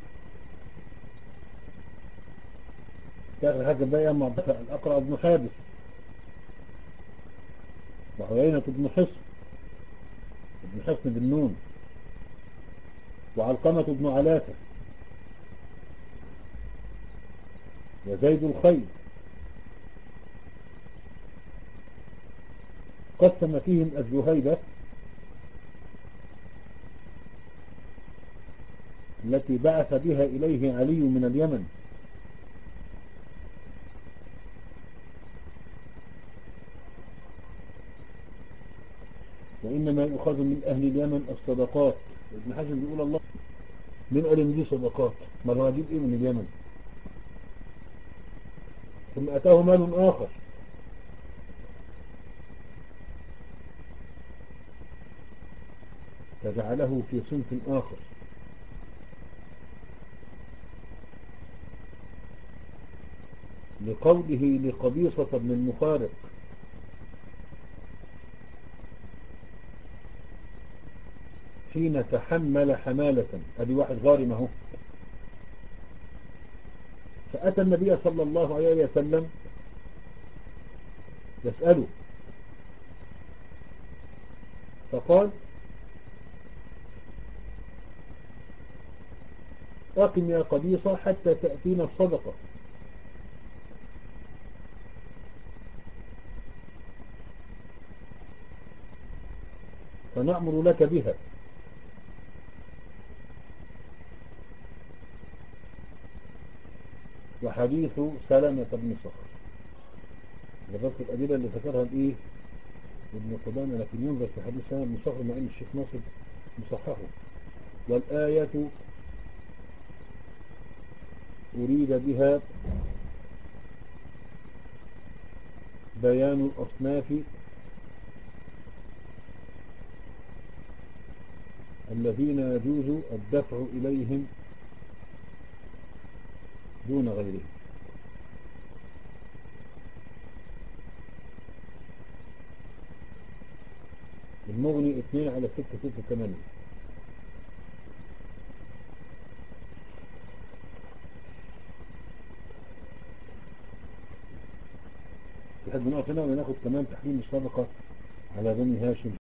كان هذا بقى مع الأقرع بن حابس، وعيينة بن حصن بن حصن بن نون، وعلقمة بن علافة، وزيد الخيل. قسم فيهم الزهيبة التي بعث بها إليه علي من اليمن، وإنما يؤخذ من أهل اليمن الصدقات. ابن حزم بيقول: الله من قال إن دي صدقات؟ ما هو هجيب إيه من اليمن؟ ثم أتاه مال آخر فجعله في صنف آخر، لقوله لقبيصة بن المخارق: حين تحمل حمالة، أدي واحد غارم اهو، فأتى النبي صلى الله عليه وسلم يسأله، فقال: أقم يا قبيصة حتى تأتينا الصدقة، فنأمر لك بها. وحديث سلمة بن صخر لبس الأدلة اللي ذكرها الإيه ابن قدامة، لكن ينظر في حديث سلمة بن صخر مع أن الشيخ ناصر مصححه. والآية أريد بها بيان الأصناف الذين يجوز الدفع إليهم دون غيرهم. المغني اثنين على ستة ستة ثمانية. في حد نقف هنا وناخد كمان تحريم الصدقة على بني هاشم